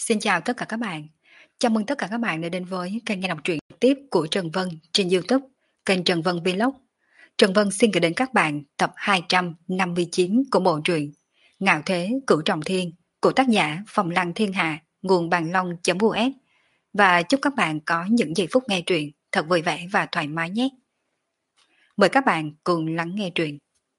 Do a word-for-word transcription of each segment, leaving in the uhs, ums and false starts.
Xin chào tất cả các bạn. Chào mừng tất cả các bạn đã đến với kênh nghe đọc truyện trực tiếp của Trần Vân trên YouTube, kênh Trần Vân Vlog. Trần Vân xin gửi đến các bạn tập hai trăm năm mươi chín của bộ truyện Ngạo Thế Cửu Trọng Thiên của tác giả Phong Lăng Thiên Hạ, nguồn bàn long.us. Và chúc các bạn có những giây phút nghe truyện thật vui vẻ và thoải mái nhé. Mời các bạn cùng lắng nghe truyện.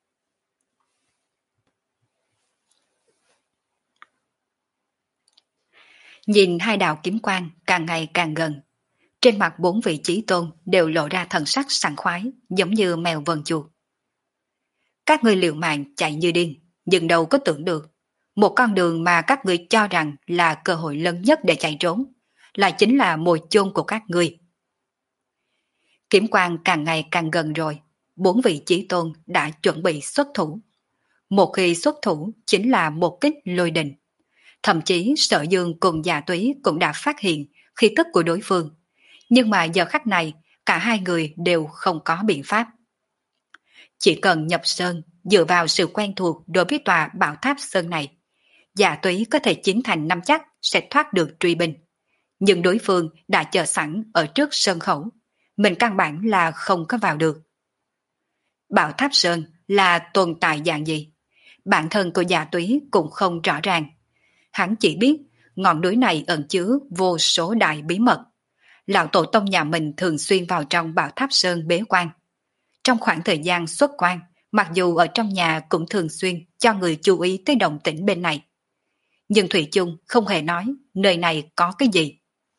Nhìn hai đạo kiếm quang càng ngày càng gần, trên mặt bốn vị chí tôn đều lộ ra thần sắc sảng khoái, giống như mèo vờn chuột. Các ngươi liều mạng chạy như điên, nhưng đâu có tưởng được, một con đường mà các ngươi cho rằng là cơ hội lớn nhất để chạy trốn, lại chính là mồi chôn của các ngươi. Kiếm quang càng ngày càng gần rồi, bốn vị chí tôn đã chuẩn bị xuất thủ. Một khi xuất thủ chính là một kích lôi đình. Thậm chí Sở Dương cùng Dạ Túy cũng đã phát hiện khí tức của đối phương. Nhưng mà giờ khắc này, cả hai người đều không có biện pháp. Chỉ cần nhập sơn, dựa vào sự quen thuộc đối với tòa bảo tháp sơn này, Dạ Túy có thể chiến thành năm chắc sẽ thoát được truy binh. Nhưng đối phương đã chờ sẵn ở trước sơn khẩu, mình căn bản là không có vào được. Bảo tháp sơn là tồn tại dạng gì? Bản thân của Dạ Túy cũng không rõ ràng. Hắn chỉ biết ngọn núi này ẩn chứa vô số đại bí mật. Lão tổ tông nhà mình thường xuyên vào trong bảo tháp sơn bế quan. Trong khoảng thời gian xuất quan, mặc dù ở trong nhà cũng thường xuyên cho người chú ý tới động tĩnh bên này. Nhưng Thủy chung không hề nói nơi này có cái gì.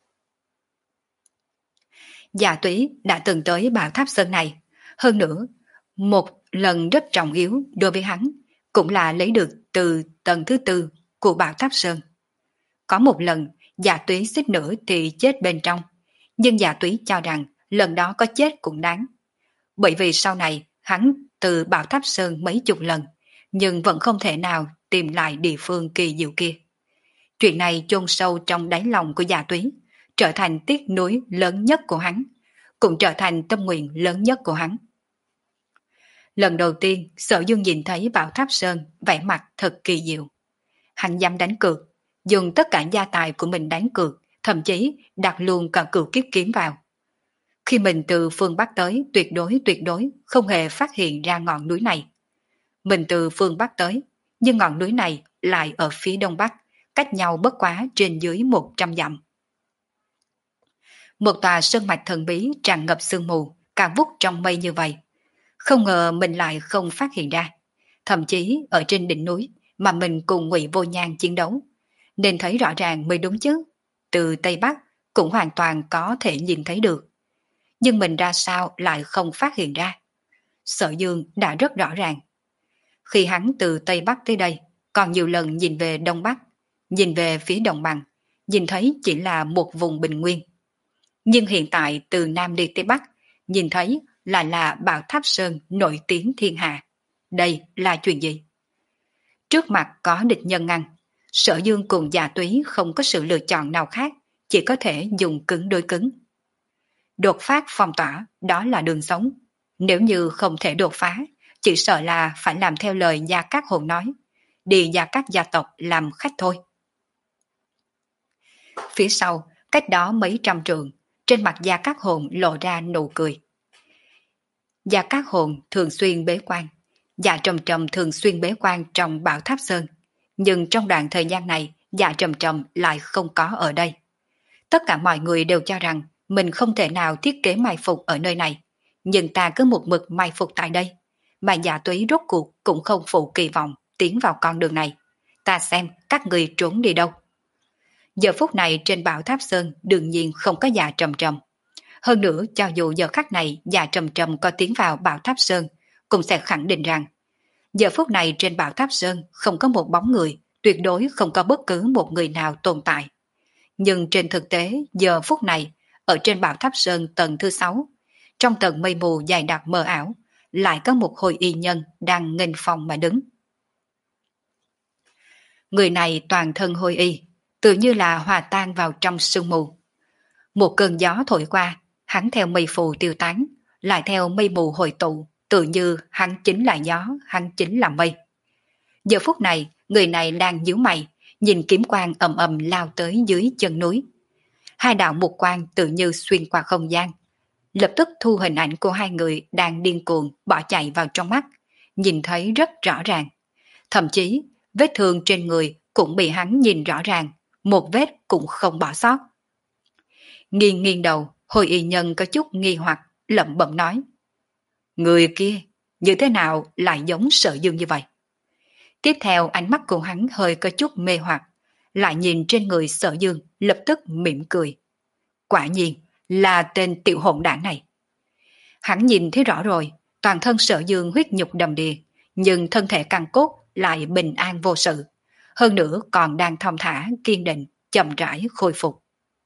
Dạ Túy đã từng tới bảo tháp sơn này. Hơn nữa, một lần rất trọng yếu đối với hắn, cũng là lấy được từ tầng thứ tư của bảo tháp sơn. Có một lần, Dạ Túy suýt nữa thì chết bên trong. Nhưng Dạ Túy cho rằng lần đó có chết cũng đáng. Bởi vì sau này hắn từ bảo tháp sơn mấy chục lần, nhưng vẫn không thể nào tìm lại địa phương kỳ diệu kia. Chuyện này chôn sâu trong đáy lòng của Dạ Túy, trở thành tiếc nuối lớn nhất của hắn, cũng trở thành tâm nguyện lớn nhất của hắn. Lần đầu tiên Sở Dương nhìn thấy bảo tháp sơn vẻ mặt thật kỳ diệu. Hắn dám đánh cược, dùng tất cả gia tài của mình đánh cược, thậm chí đặt luôn cả cửu kiếp kiếm vào. Khi mình từ phương Bắc tới, tuyệt đối tuyệt đối không hề phát hiện ra ngọn núi này. Mình từ phương Bắc tới, nhưng ngọn núi này lại ở phía đông bắc, cách nhau bất quá trên dưới một trăm dặm. Một tòa sơn mạch thần bí tràn ngập sương mù, cao vút trong mây như vậy. Không ngờ mình lại không phát hiện ra. Thậm chí ở trên đỉnh núi mà mình cùng Ngụy Vô Nhan chiến đấu, nên thấy rõ ràng mới đúng chứ. Từ Tây Bắc cũng hoàn toàn có thể nhìn thấy được. Nhưng mình ra sao lại không phát hiện ra? Sở Dương đã rất rõ ràng. Khi hắn từ Tây Bắc tới đây, còn nhiều lần nhìn về Đông Bắc, nhìn về phía đồng bằng, nhìn thấy chỉ là một vùng bình nguyên. Nhưng hiện tại từ Nam đi Tây Bắc, nhìn thấy là là bảo tháp sơn nổi tiếng thiên hạ. Đây là chuyện gì? Trước mặt có địch nhân ngăn, Sở Dương cùng Dạ Túy không có sự lựa chọn nào khác, chỉ có thể dùng cứng đối cứng. Đột phát phong tỏa, đó là đường sống. Nếu như không thể đột phá, chỉ sợ là phải làm theo lời Gia Cát Hồn nói, đi Gia Cát gia tộc làm khách thôi. Phía sau, cách đó mấy trăm trượng, trên mặt Gia Cát Hồn lộ ra nụ cười. Gia Cát Hồn thường xuyên bế quan, Dạ Trầm Trầm thường xuyên bế quan trong bảo tháp sơn. Nhưng trong đoạn thời gian này, Dạ Trầm Trầm lại không có ở đây. Tất cả mọi người đều cho rằng mình không thể nào thiết kế mai phục ở nơi này, nhưng ta cứ một mực mai phục tại đây, mà Dạ Túy rốt cuộc cũng không phụ kỳ vọng tiến vào con đường này. Ta xem các người trốn đi đâu. Giờ phút này trên bảo tháp sơn đương nhiên không có Dạ Trầm Trầm. Hơn nữa cho dù giờ khắc này Dạ Trầm Trầm có tiến vào bảo tháp sơn, cũng sẽ khẳng định rằng giờ phút này trên bảo tháp sơn không có một bóng người, tuyệt đối không có bất cứ một người nào tồn tại. Nhưng trên thực tế giờ phút này, ở trên bảo tháp sơn tầng thứ sáu, trong tầng mây mù dày đặc mờ ảo, lại có một hồi y nhân đang nghênh phòng mà đứng. Người này toàn thân hôi y, tự như là hòa tan vào trong sương mù. Một cơn gió thổi qua, hắn theo mây phù tiêu tán, lại theo mây mù hồi tụ, tự như hắn chính là gió, hắn chính là mây. Giờ phút này, người này đang nhíu mày, nhìn kiếm quang ầm ầm lao tới dưới chân núi. Hai đạo mục quang tự như xuyên qua không gian, lập tức thu hình ảnh của hai người đang điên cuồng bỏ chạy vào trong mắt, nhìn thấy rất rõ ràng. Thậm chí, vết thương trên người cũng bị hắn nhìn rõ ràng, một vết cũng không bỏ sót. Nghiêng nghiêng đầu, Hồi Y Nhân có chút nghi hoặc, lẩm bẩm nói. Người kia, như thế nào lại giống Sở Dương như vậy? Tiếp theo ánh mắt của hắn hơi có chút mê hoặc, lại nhìn trên người Sở Dương, lập tức mỉm cười. Quả nhiên là tên tiểu hỗn đảng này. Hắn nhìn thấy rõ rồi, toàn thân Sở Dương huyết nhục đầm đìa, nhưng thân thể căn cốt lại bình an vô sự. Hơn nữa còn đang thong thả, kiên định, chậm rãi khôi phục.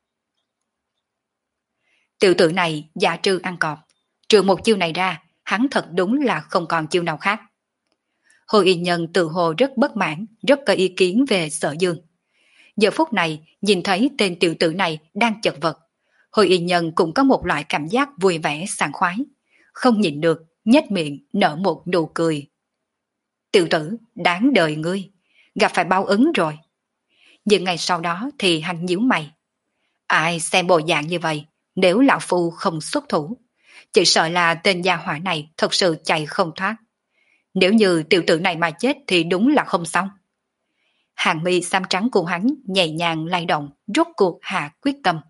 Tiểu tử này giả trư ăn cọp. Trừ một chiêu này ra, hắn thật đúng là không còn chiêu nào khác. Hồi Y Nhân tự hồ rất bất mãn, rất có ý kiến về Sở Dương. Giờ phút này, nhìn thấy tên tiểu tử này đang chật vật, Hồi Y Nhân cũng có một loại cảm giác vui vẻ sảng khoái. Không nhịn được, nhếch miệng, nở một nụ cười. Tiểu tử, đáng đời ngươi, gặp phải báo ứng rồi. Nhưng ngày sau đó thì hắn nhíu mày. Ai xem bộ dạng như vậy, nếu lão phu không xuất thủ, chỉ sợ là tên gia hỏa này thật sự chạy không thoát. Nếu như tiểu tử này mà chết thì đúng là không xong. Hàng mi xám trắng của hắn nhẹ nhàng lay động, rốt cuộc hạ quyết tâm.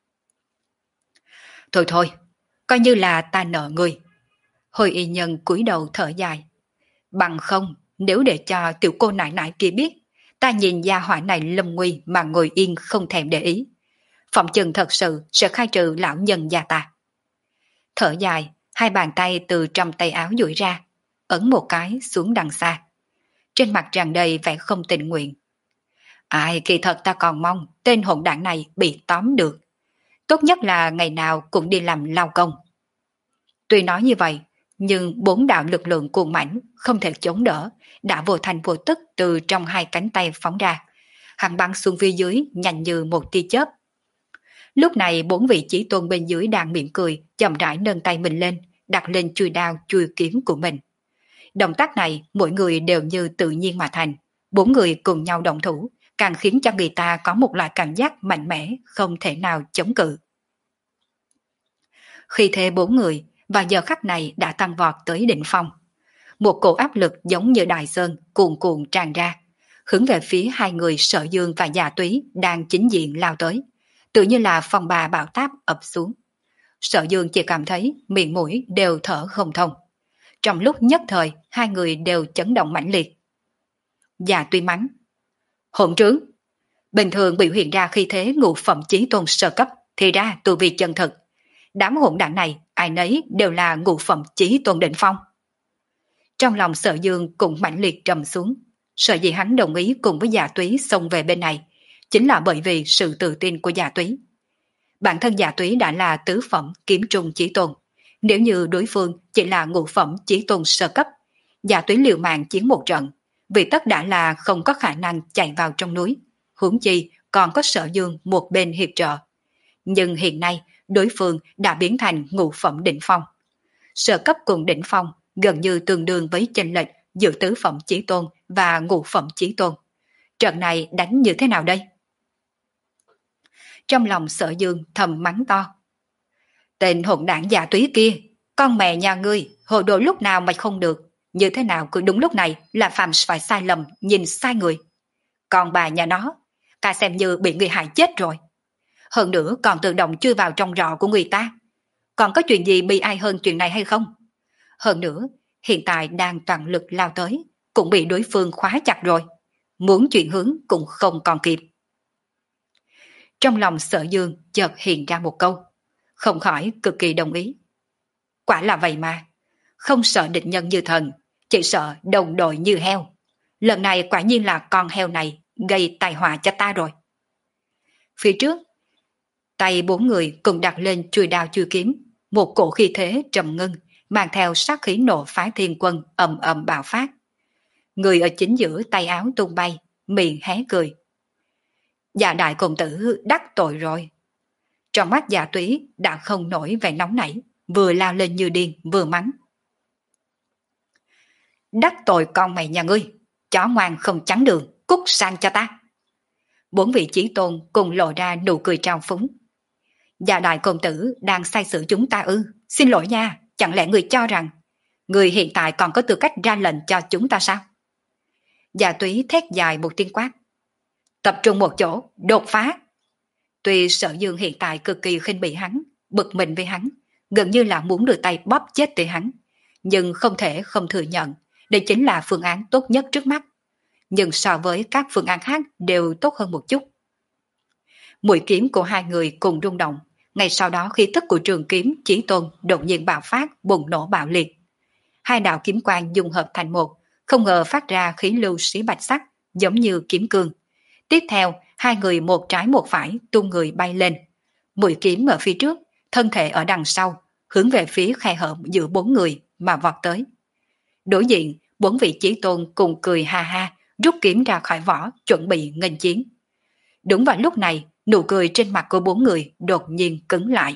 Thôi thôi, coi như là ta nợ ngươi. Hồi Y Nhân cúi đầu thở dài. Bằng không, nếu để cho tiểu cô nại nại kia biết, ta nhìn gia hỏa này lâm nguy mà ngồi yên không thèm để ý. Phòng chừng thật sự sẽ khai trừ lão nhân gia ta. Thở dài, hai bàn tay từ trong tay áo duỗi ra, ấn một cái xuống đằng xa. Trên mặt tràn đầy vẻ không tình nguyện. Ai kỳ thật ta còn mong tên hỗn đảng này bị tóm được. Tốt nhất là ngày nào cũng đi làm lao công. Tuy nói như vậy, nhưng bốn đạo lực lượng cuồng mãnh không thể chống đỡ, đã vô thành vô tức từ trong hai cánh tay phóng ra. Hắn bắn xuống phía dưới nhanh như một tia chớp. Lúc này bốn vị chí tôn bên dưới đang mỉm cười, chậm rãi nâng tay mình lên, đặt lên chuôi đao chuôi kiếm của mình. Động tác này mỗi người đều như tự nhiên mà thành. Bốn người cùng nhau động thủ, càng khiến cho người ta có một loại cảm giác mạnh mẽ, không thể nào chống cự. Khi thế bốn người, vào giờ khắc này đã tăng vọt tới đỉnh phong. Một cổ áp lực giống như đại sơn cuồn cuộn tràn ra, hướng về phía hai người Sở Dương và Dạ Túy đang chính diện lao tới, tự như là phong ba bão táp ập xuống. Sở Dương chỉ cảm thấy miệng mũi đều thở không thông. Trong lúc nhất thời, hai người đều chấn động mãnh liệt. Dạ Túy mắng. Hỗn trướng! Bình thường biểu hiện ra khi thế ngũ phẩm chí tôn sơ cấp, thì ra tu vi chân thực. Đám hỗn đảng này, ai nấy đều là ngũ phẩm chí tôn đỉnh phong. Trong lòng Sở Dương cũng mãnh liệt trầm xuống. Sở dĩ hắn đồng ý cùng với Dạ Túy xông về bên này, chính là bởi vì sự tự tin của Dạ Túy. Bản thân Dạ Túy đã là tứ phẩm kiếm trung chí tôn. Nếu như đối phương chỉ là ngũ phẩm chí tôn sơ cấp, Dạ Túy liều mạng chiến một trận, vì tất đã là không có khả năng chạy vào trong núi, huống chi còn có Sở Dương một bên hiệp trợ. Nhưng hiện nay, đối phương đã biến thành ngũ phẩm đỉnh phong. Sơ cấp cùng đỉnh phong gần như tương đương với chênh lệch giữa tứ phẩm chí tôn và ngũ phẩm chí tôn. Trận này đánh như thế nào đây? Trong lòng Sở Dương thầm mắng to. Tên hỗn đảng Dạ Túy kia, con mẹ nhà ngươi, hồ đồ lúc nào mà không được, như thế nào cứ đúng lúc này là phạm phải sai lầm, nhìn sai người. Còn bà nhà nó, cả xem như bị người hại chết rồi. Hơn nữa còn tự động chui vào trong rọ của người ta. Còn có chuyện gì bi ai hơn chuyện này hay không? Hơn nữa, hiện tại đang toàn lực lao tới, cũng bị đối phương khóa chặt rồi. Muốn chuyển hướng cũng không còn kịp. Trong lòng Sở Dương chợt hiện ra một câu, không khỏi cực kỳ đồng ý. Quả là vậy mà, không sợ địch nhân như thần, chỉ sợ đồng đội như heo. Lần này quả nhiên là con heo này gây tai họa cho ta rồi. Phía trước, tay bốn người cùng đặt lên chuôi đao chuôi kiếm, một cổ khí thế trầm ngưng, mang theo sát khí nộ phái thiên quân ầm ầm bạo phát. Người ở chính giữa tay áo tung bay, miệng hé cười. Dạ đại công tử đắc tội rồi. Trong mắt Dạ Túy đã không nổi vẻ nóng nảy, vừa lao lên như điên vừa mắng. Đắc tội con mày nhà ngươi, chó ngoan không trắng đường, cút sang cho ta. Bốn vị chí tôn cùng lộ ra nụ cười trao phúng. Dạ đại công tử đang sai xử chúng ta ư? Xin lỗi nha, chẳng lẽ người cho rằng người hiện tại còn có tư cách ra lệnh cho chúng ta sao? Dạ túy thét dài một tiếng quát. Tập trung một chỗ, đột phá. Tuy Sở Dương hiện tại cực kỳ khinh bỉ hắn, bực mình với hắn, gần như là muốn đưa tay bóp chết tới hắn, nhưng không thể không thừa nhận, đây chính là phương án tốt nhất trước mắt. Nhưng so với các phương án khác đều tốt hơn một chút. Mũi kiếm của hai người cùng rung động, ngay sau đó khí tức của trường kiếm Chí Tôn đột nhiên bạo phát, bùng nổ bạo liệt. Hai đạo kiếm quang dung hợp thành một, không ngờ phát ra khí lưu xí bạch sắc, giống như kiếm cương. Tiếp theo, hai người một trái một phải tung người bay lên. Mũi kiếm ở phía trước, thân thể ở đằng sau, hướng về phía khe hở giữa bốn người mà vọt tới. Đối diện, bốn vị Chí Tôn cùng cười ha ha, rút kiếm ra khỏi vỏ, chuẩn bị nghênh chiến. Đúng vào lúc này, nụ cười trên mặt của bốn người đột nhiên cứng lại.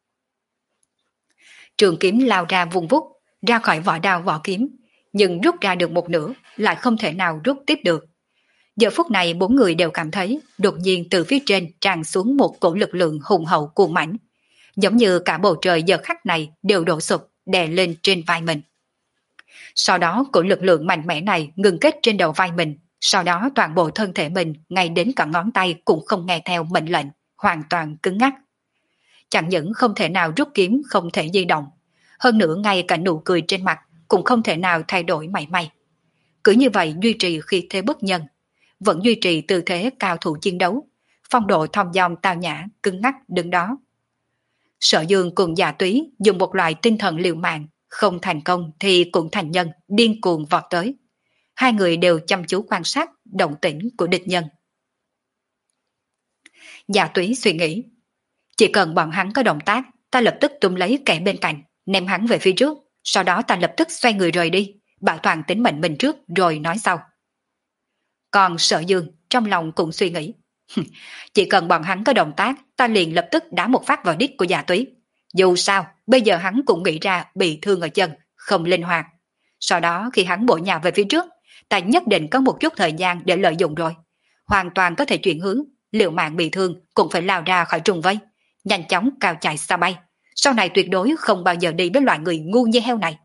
Trường kiếm lao ra vùng vút, ra khỏi vỏ đao vỏ kiếm, nhưng rút ra được một nửa, lại không thể nào rút tiếp được. Giờ phút này bốn người đều cảm thấy đột nhiên từ phía trên tràn xuống một cổ lực lượng hùng hậu cuồng mãnh, giống như cả bầu trời giờ khắc này đều đổ sụp đè lên trên vai mình. Sau đó cổ lực lượng mạnh mẽ này ngừng kết trên đầu vai mình, sau đó toàn bộ thân thể mình ngay đến cả ngón tay cũng không nghe theo mệnh lệnh, hoàn toàn cứng ngắc. Chẳng những không thể nào rút kiếm, không thể di động, hơn nữa ngay cả nụ cười trên mặt cũng không thể nào thay đổi mảy may. Cứ như vậy duy trì khí thế bất nhân, vẫn duy trì tư thế cao thủ chiến đấu, phong độ thong dong tao nhã, cứng ngắc đứng đó. Sở Dương cùng Dạ Túy dùng một loại tinh thần liều mạng, không thành công thì cũng thành nhân, điên cuồng vọt tới. Hai người đều chăm chú quan sát động tĩnh của địch nhân. Dạ Túy suy nghĩ, chỉ cần bọn hắn có động tác, ta lập tức tung lấy kẻ bên cạnh, ném hắn về phía trước, sau đó ta lập tức xoay người rời đi, bảo toàn tính mệnh mình trước rồi nói sau. Còn Sở Dương trong lòng cũng suy nghĩ, chỉ cần bọn hắn có động tác, ta liền lập tức đá một phát vào đít của Dạ Túy. Dù sao, bây giờ hắn cũng nghĩ ra bị thương ở chân, không linh hoạt. Sau đó khi hắn bổ nhào về phía trước, ta nhất định có một chút thời gian để lợi dụng rồi. Hoàn toàn có thể chuyển hướng, liệu mạng bị thương cũng phải lao ra khỏi trùng vây, nhanh chóng cao chạy xa bay. Sau này tuyệt đối không bao giờ đi với loại người ngu như heo này.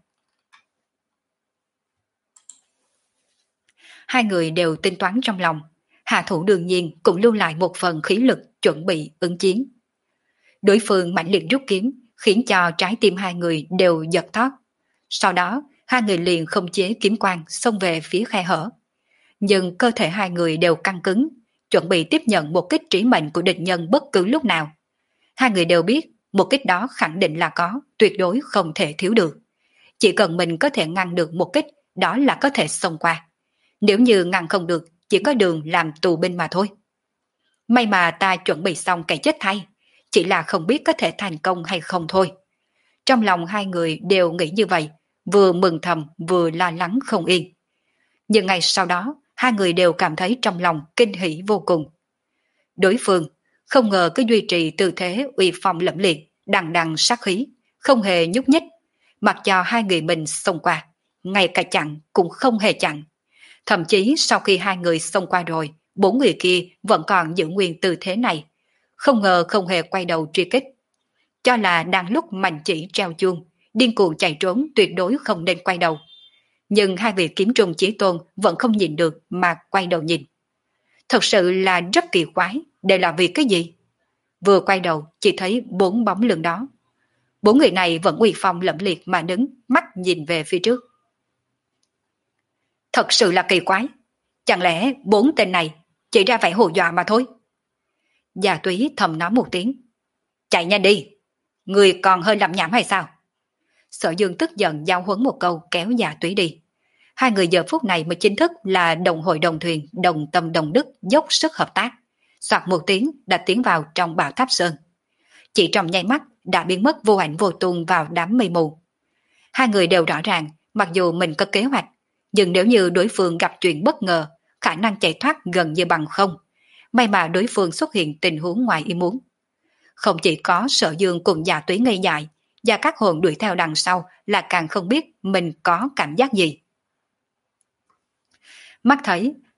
Hai người đều tính toán trong lòng, hạ thủ đương nhiên cũng lưu lại một phần khí lực chuẩn bị ứng chiến. Đối phương mạnh liệt rút kiếm, khiến cho trái tim hai người đều giật thót. Sau đó, hai người liền không chế kiếm quang xông về phía khe hở. Nhưng cơ thể hai người đều căng cứng, chuẩn bị tiếp nhận một kích trí mệnh của địch nhân bất cứ lúc nào. Hai người đều biết, một kích đó khẳng định là có, tuyệt đối không thể thiếu được. Chỉ cần mình có thể ngăn được một kích, đó là có thể xông qua. Nếu như ngăn không được, chỉ có đường làm tù binh mà thôi. May mà ta chuẩn bị xong cái chết thay, chỉ là không biết có thể thành công hay không thôi. Trong lòng hai người đều nghĩ như vậy, vừa mừng thầm vừa lo lắng không yên. Nhưng ngày sau đó, hai người đều cảm thấy trong lòng kinh hỉ vô cùng. Đối phương không ngờ cứ duy trì tư thế uy phong lẫm liệt, đằng đằng sát khí, không hề nhúc nhích, mặc cho hai người mình xông qua, ngay cả chặn cũng không hề chặn. Thậm chí sau khi hai người xông qua rồi, bốn người kia vẫn còn giữ nguyên tư thế này, không ngờ không hề quay đầu truy kích. Cho là đang lúc mạnh chỉ treo chuông, điên cuồng chạy trốn tuyệt đối không nên quay đầu. Nhưng hai vị kiếm trùng chí tôn vẫn không nhìn được mà quay đầu nhìn. Thật sự là rất kỳ quái, đây là vì cái gì? Vừa quay đầu chỉ thấy bốn bóng lưng đó. Bốn người này vẫn uy phong lẫm liệt mà đứng, mắt nhìn về phía trước. Thật sự là kỳ quái, chẳng lẽ bốn tên này chỉ ra vẻ hù dọa mà thôi? Già Túy thầm nói một tiếng. Chạy nhanh đi, người còn hơi lẩm nhẩm hay sao? Sở Dương tức giận giao huấn một câu kéo Già Túy đi. Hai người giờ phút này mới chính thức là đồng hội đồng thuyền, đồng tâm đồng đức, dốc sức hợp tác. Soạt một tiếng đã tiến vào trong Bảo Tháp Sơn. Chỉ trong nháy mắt đã biến mất vô ảnh vô tung vào đám mây mù. Hai người đều rõ ràng, mặc dù mình có kế hoạch, nhưng nếu như đối phương gặp chuyện bất ngờ, khả năng chạy thoát gần như bằng không. May mà đối phương xuất hiện tình huống ngoài ý muốn. Không chỉ có Sở Dương cùng Già Túy ngây dại, và các hồn đuổi theo đằng sau là càng không biết mình có cảm giác gì. Mắt thấy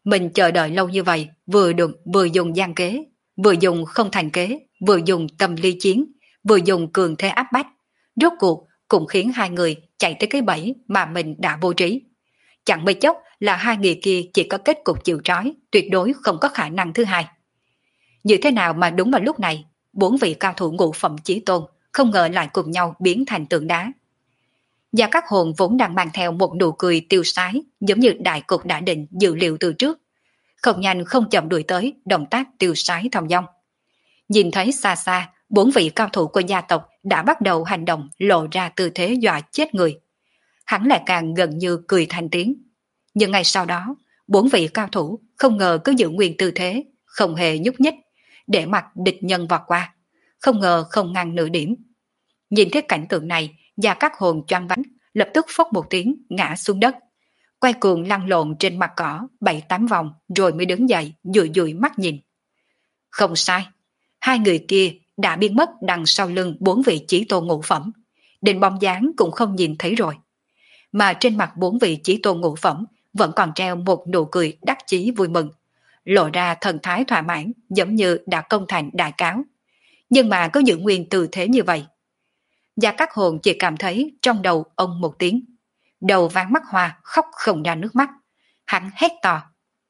Mình chờ đợi lâu như vậy, vừa được vừa dùng gian kế, vừa dùng không thành kế, vừa dùng tâm ly chiến, vừa dùng cường thế áp bách. Rốt cuộc cũng khiến hai người chạy tới cái bẫy mà mình đã vô trí. Chẳng mấy chốc là hai người kia chỉ có kết cục chịu trói, tuyệt đối không có khả năng thứ hai. Như thế nào mà đúng vào lúc này, bốn vị cao thủ ngũ phẩm chí tôn không ngờ lại cùng nhau biến thành tượng đá. Gia Cát Hồn vốn đang mang theo một nụ cười tiêu sái, giống như đại cục đã định dự liệu từ trước. Không nhanh không chậm đuổi tới, động tác tiêu sái thong dong. Nhìn thấy xa xa, bốn vị cao thủ của gia tộc đã bắt đầu hành động lộ ra tư thế dọa chết người. Hắn lại càng gần như cười thành tiếng. Nhưng ngay sau đó, bốn vị cao thủ không ngờ cứ giữ nguyên tư thế, không hề nhúc nhích, để mặc địch nhân vọt qua. Không ngờ không ngăn nửa điểm. Nhìn thấy cảnh tượng này, Gia Cát Hồn choáng váng, lập tức phốc một tiếng ngã xuống đất. Quay cuồng lăn lộn trên mặt cỏ bảy tám vòng rồi mới đứng dậy dụi dụi mắt nhìn. Không sai, hai người kia đã biến mất đằng sau lưng bốn vị chí tôn ngũ phẩm, đến bóng dáng cũng không nhìn thấy rồi. Mà trên mặt bốn vị chí tôn ngũ phẩm vẫn còn treo một nụ cười đắc chí vui mừng, lộ ra thần thái thỏa mãn giống như đã công thành đại cáo. Nhưng mà có giữ nguyên tư thế như vậy. Gia Cát Hồn chỉ cảm thấy trong đầu ông một tiếng. Đầu váng mắt hoa khóc không ra nước mắt. Hắn hét to.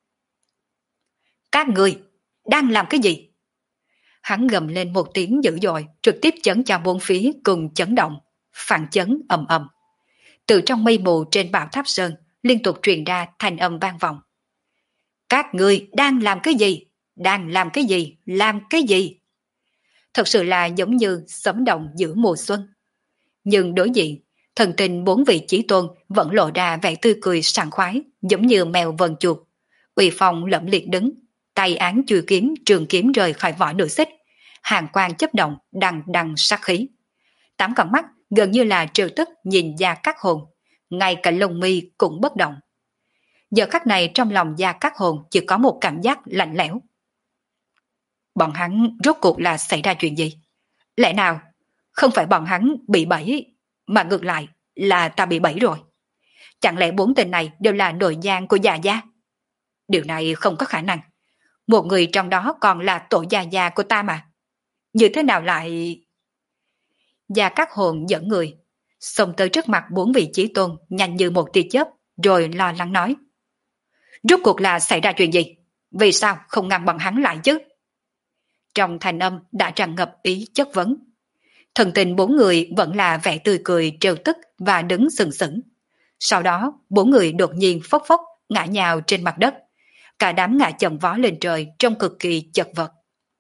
Các người đang làm cái gì? Hắn gầm lên một tiếng dữ dội, trực tiếp chấn cho bốn phía cùng chấn động, phản chấn ầm ầm. Từ trong mây mù trên bảo tháp sơn liên tục truyền ra thanh âm vang vọng. Các người đang làm cái gì? Đang làm cái gì? Làm cái gì? Thật sự là giống như sấm động giữa mùa xuân. Nhưng đối diện, thần tình bốn vị chí tôn vẫn lộ ra vẻ tươi cười sảng khoái, giống như mèo vần chuột. Uy phong lẫm liệt đứng, tay án chùi kiếm, trường kiếm rời khỏi vỏ nửa xích, hàng quang chấp động, đằng đằng sát khí. Tám con mắt gần như là trêu tức nhìn Gia Cát Hồn, ngay cả lông mi cũng bất động. Giờ khắc này trong lòng Gia Cát Hồn chỉ có một cảm giác lạnh lẽo. Bọn hắn rốt cuộc là xảy ra chuyện gì? Lẽ nào không phải bọn hắn bị bẫy, mà ngược lại là ta bị bẫy rồi? Chẳng lẽ bốn tên này đều là nội gián của Gia Gia? Điều này không có khả năng. Một người trong đó còn là tổ Gia Gia của ta mà. Như thế nào lại... Gia Cát Hồn dẫn người xông tới trước mặt bốn vị chí tôn nhanh như một tia chớp, rồi lo lắng nói. Rốt cuộc là xảy ra chuyện gì? Vì sao không ngăn bọn hắn lại chứ? Trong thanh âm đã tràn ngập ý chất vấn. Thần tình bốn người vẫn là vẻ tươi cười trêu tức và đứng sừng sững. Sau đó bốn người đột nhiên phốc phốc ngã nhào trên mặt đất. Cả đám ngã chồng vó lên trời trông cực kỳ chật vật.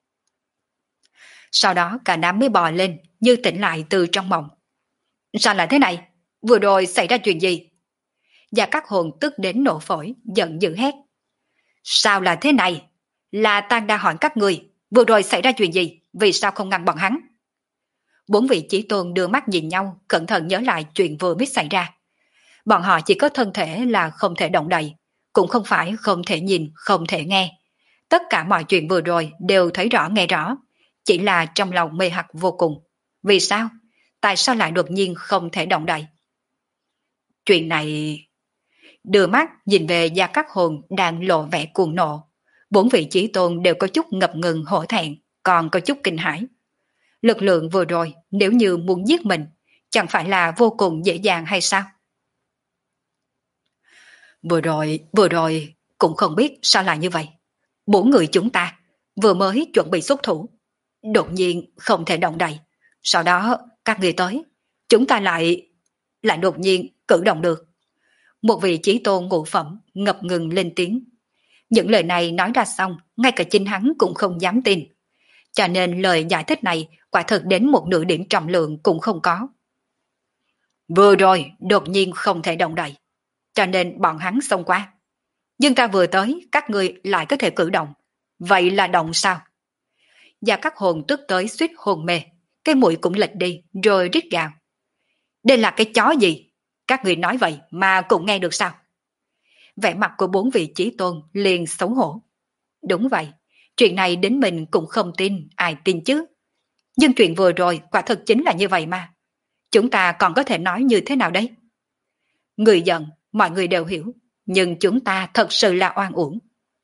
Sau đó cả đám mới bò lên như tỉnh lại từ trong mộng. Sao lại thế này? Vừa rồi xảy ra chuyện gì? Gia Cát Hồn tức đến nổ phổi, giận dữ hét. Sao là thế này? Là ta đang hỏi các người, vừa rồi xảy ra chuyện gì? Vì sao không ngăn bọn hắn? Bốn vị chí tôn đưa mắt nhìn nhau, cẩn thận nhớ lại chuyện vừa mới xảy ra. Bọn họ chỉ có thân thể là không thể động đậy, cũng không phải không thể nhìn, không thể nghe. Tất cả mọi chuyện vừa rồi đều thấy rõ nghe rõ, chỉ là trong lòng mê hoặc vô cùng. Vì sao? Tại sao lại đột nhiên không thể động đậy? Chuyện này... Đưa mắt nhìn về Gia Cát Hồn đang lộ vẻ cuồng nộ. Bốn vị chí tôn đều có chút ngập ngừng hổ thẹn, còn có chút kinh hãi. Lực lượng vừa rồi nếu như muốn giết mình, chẳng phải là vô cùng dễ dàng hay sao? Vừa rồi, vừa rồi cũng không biết sao lại như vậy. Bốn người chúng ta vừa mới chuẩn bị xuất thủ, đột nhiên không thể động đậy. Sau đó các người tới, chúng ta lại lại đột nhiên cử động được. Một vị chí tôn ngũ phẩm ngập ngừng lên tiếng. Những lời này nói ra xong, ngay cả chính hắn cũng không dám tin. Cho nên lời giải thích này quả thực đến một nửa điểm trọng lượng cũng không có. Vừa rồi đột nhiên không thể động đậy, cho nên bọn hắn xông qua. Nhưng ta vừa tới, các người lại có thể cử động. Vậy là động sao? Gia Cát Hồn tức tới suýt hồn mê, cái mũi cũng lệch đi rồi rít gào. Đây là cái chó gì? Các người nói vậy mà cũng nghe được sao? Vẻ mặt của bốn vị chí tôn liền xấu hổ. Đúng vậy, chuyện này đến mình cũng không tin, ai tin chứ? Nhưng chuyện vừa rồi quả thực chính là như vậy mà. Chúng ta còn có thể nói như thế nào đây? Người giận, mọi người đều hiểu, nhưng chúng ta thật sự là oan uổng.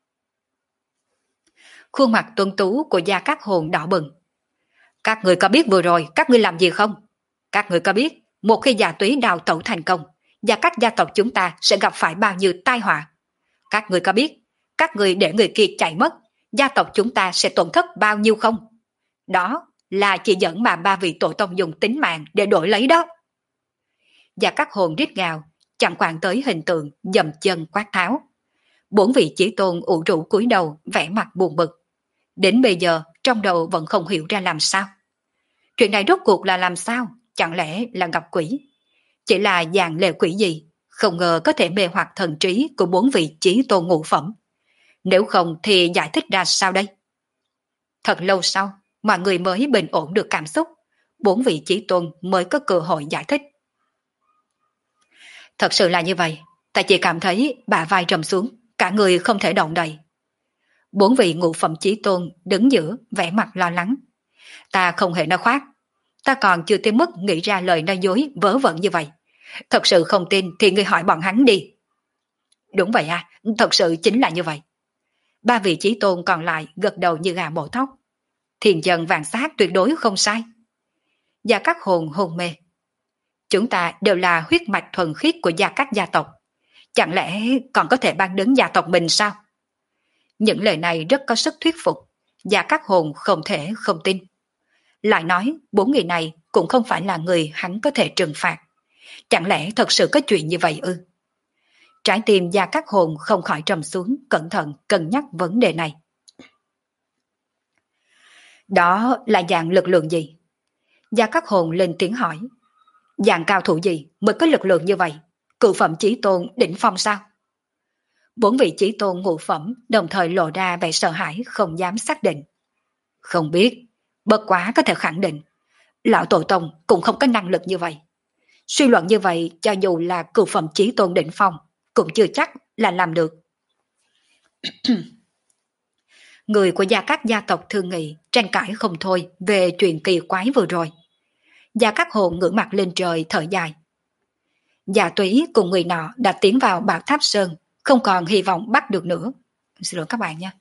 Khuôn mặt tuấn tú của Gia Cát Hồn đỏ bừng. Các người có biết vừa rồi các ngươi làm gì không? Các người có biết một khi Gia Túy đào tẩu thành công, Gia Cát gia tộc chúng ta sẽ gặp phải bao nhiêu tai họa? Các người có biết các người để người kia chạy mất, gia tộc chúng ta sẽ tổn thất bao nhiêu không? Đó là chỉ dẫn mà ba vị tổ tông dùng tính mạng để đổi lấy đó. Gia Cát Hồn rít gào, chẳng quan tới hình tượng dầm chân quát tháo. Bốn vị chí tôn ủ rũ cúi đầu, vẻ mặt buồn bực. Đến bây giờ trong đầu vẫn không hiểu ra làm sao. Chuyện này rốt cuộc là làm sao? Chẳng lẽ là gặp quỷ? Chỉ là dàn lệ quỷ gì? Không ngờ có thể mê hoặc thần trí của bốn vị chí tôn ngũ phẩm. Nếu không thì giải thích ra sao đây? Thật lâu sau, mọi người mới bình ổn được cảm xúc. Bốn vị chí tôn mới có cơ hội giải thích. Thật sự là như vậy, ta chỉ cảm thấy bả vai trầm xuống, cả người không thể động đậy. Bốn vị ngũ phẩm chí tôn đứng giữa, vẻ mặt lo lắng. Ta không hề nói khoác, ta còn chưa tới mức nghĩ ra lời nói dối vớ vẩn như vậy. Thật sự không tin thì ngươi hỏi bọn hắn đi. Đúng vậy à, thật sự chính là như vậy. Ba vị chí tôn còn lại gật đầu như gà mổ thóc. Thiền dân vàng sát tuyệt đối không sai. Gia Cát Hồn hôn mê. Chúng ta đều là huyết mạch thuần khiết của Gia Cát gia tộc. Chẳng lẽ còn có thể ban đứng gia tộc mình sao? Những lời này rất có sức thuyết phục. Gia Cát Hồn không thể không tin. Lại nói bốn người này cũng không phải là người hắn có thể trừng phạt. Chẳng lẽ thật sự có chuyện như vậy ư? Trái tim Gia Cát Hồn không khỏi trầm xuống, cẩn thận cân nhắc vấn đề này. Đó là dạng lực lượng gì? Gia Cát Hồn lên tiếng hỏi. Dạng cao thủ gì mới có lực lượng như vậy? Cự phẩm chí tôn đỉnh phong sao? Bốn vị chí tôn ngũ phẩm đồng thời lộ ra vẻ sợ hãi không dám xác định. Không biết, bất quá có thể khẳng định, lão tổ tông cũng không có năng lực như vậy. Suy luận như vậy cho dù là cự phẩm chí tôn đỉnh phong cũng chưa chắc là làm được. Người của Gia Cát gia tộc thương nghị tranh cãi không thôi về chuyện kỳ quái vừa rồi. Gia Cát Hồn ngửa mặt lên trời thở dài. Gia Túy cùng người nọ đã tiến vào Bảo Tháp Sơn, không còn hy vọng bắt được nữa. Xin lỗi các bạn nha.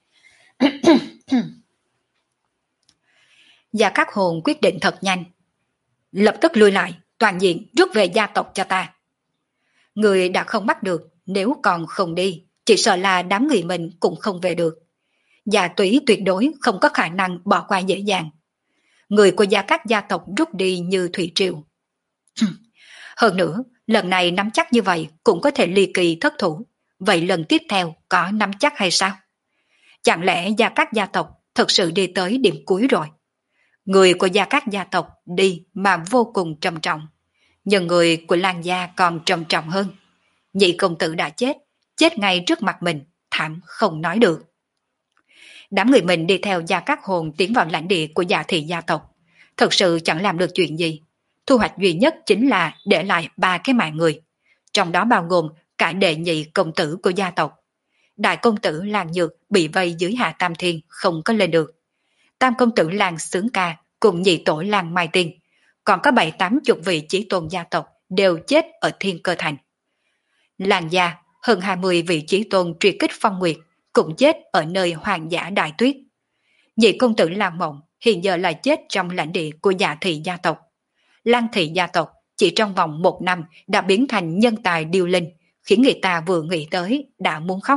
Gia Cát Hồn quyết định thật nhanh. Lập tức lui lại, toàn diện rút về gia tộc cho ta. Người đã không bắt được, nếu còn không đi, chỉ sợ là đám người mình cũng không về được. Gia Túy tuyệt đối không có khả năng bỏ qua dễ dàng. Người của Gia Cát gia tộc rút đi như thủy triều. Hơn nữa, lần này nắm chắc như vậy cũng có thể ly kỳ thất thủ. Vậy lần tiếp theo có nắm chắc hay sao? Chẳng lẽ Gia Cát gia tộc thật sự đi tới điểm cuối rồi? Người của Gia Cát gia tộc đi mà vô cùng trầm trọng. Nhưng người của Lan gia còn trầm trọng hơn. Nhị công tử đã chết, chết ngay trước mặt mình, thảm không nói được. Đám người mình đi theo Gia Cát Hồn tiến vào lãnh địa của Dạ thị gia tộc. Thật sự chẳng làm được chuyện gì. Thu hoạch duy nhất chính là để lại ba cái mạng người. Trong đó bao gồm cả đệ nhị công tử của gia tộc. Đại công tử Lan Nhược bị vây dưới Hạ Tam Thiên không có lên được. Tam công tử Lan Sướng Ca cùng nhị tổ Lan Mai Tiên. Còn có bảy tám chục vị chí tôn gia tộc đều chết ở Thiên Cơ Thành. Lan gia hơn hai mươi vị chí tôn truy kích Phong Nguyệt cũng chết ở nơi Hoàng Dã Đại Tuyết. Nhị công tử Lan Mộng hiện giờ là chết trong lãnh địa của Dạ thị gia tộc. Lan thị gia tộc chỉ trong vòng một năm đã biến thành nhân tài điêu linh, khiến người ta vừa nghĩ tới đã muốn khóc.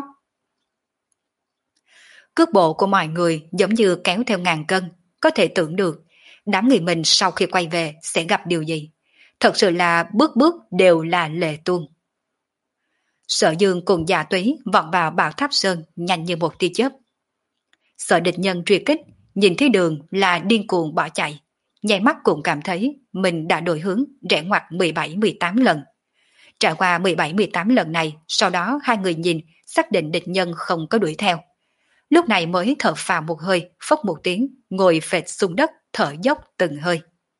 Cước bộ của mọi người giống như kéo theo ngàn cân, có thể tưởng được đám người mình sau khi quay về sẽ gặp điều gì. Thật sự là bước bước đều là lệ tuôn. Sở Dương cùng Dạ Túy vọt vào Bảo Tháp Sơn nhanh như một tia chớp. Sợ địch nhân truy kích, nhìn thấy đường là điên cuồng bỏ chạy. Nháy mắt cũng cảm thấy mình đã đổi hướng rẽ ngoặt mười bảy mười tám lần. Trải qua mười bảy mười tám lần này, sau đó hai người nhìn, xác định địch nhân không có đuổi theo. Lúc này mới thở phào một hơi, phốc một tiếng, ngồi phệt xuống đất, thở dốc từng hơi.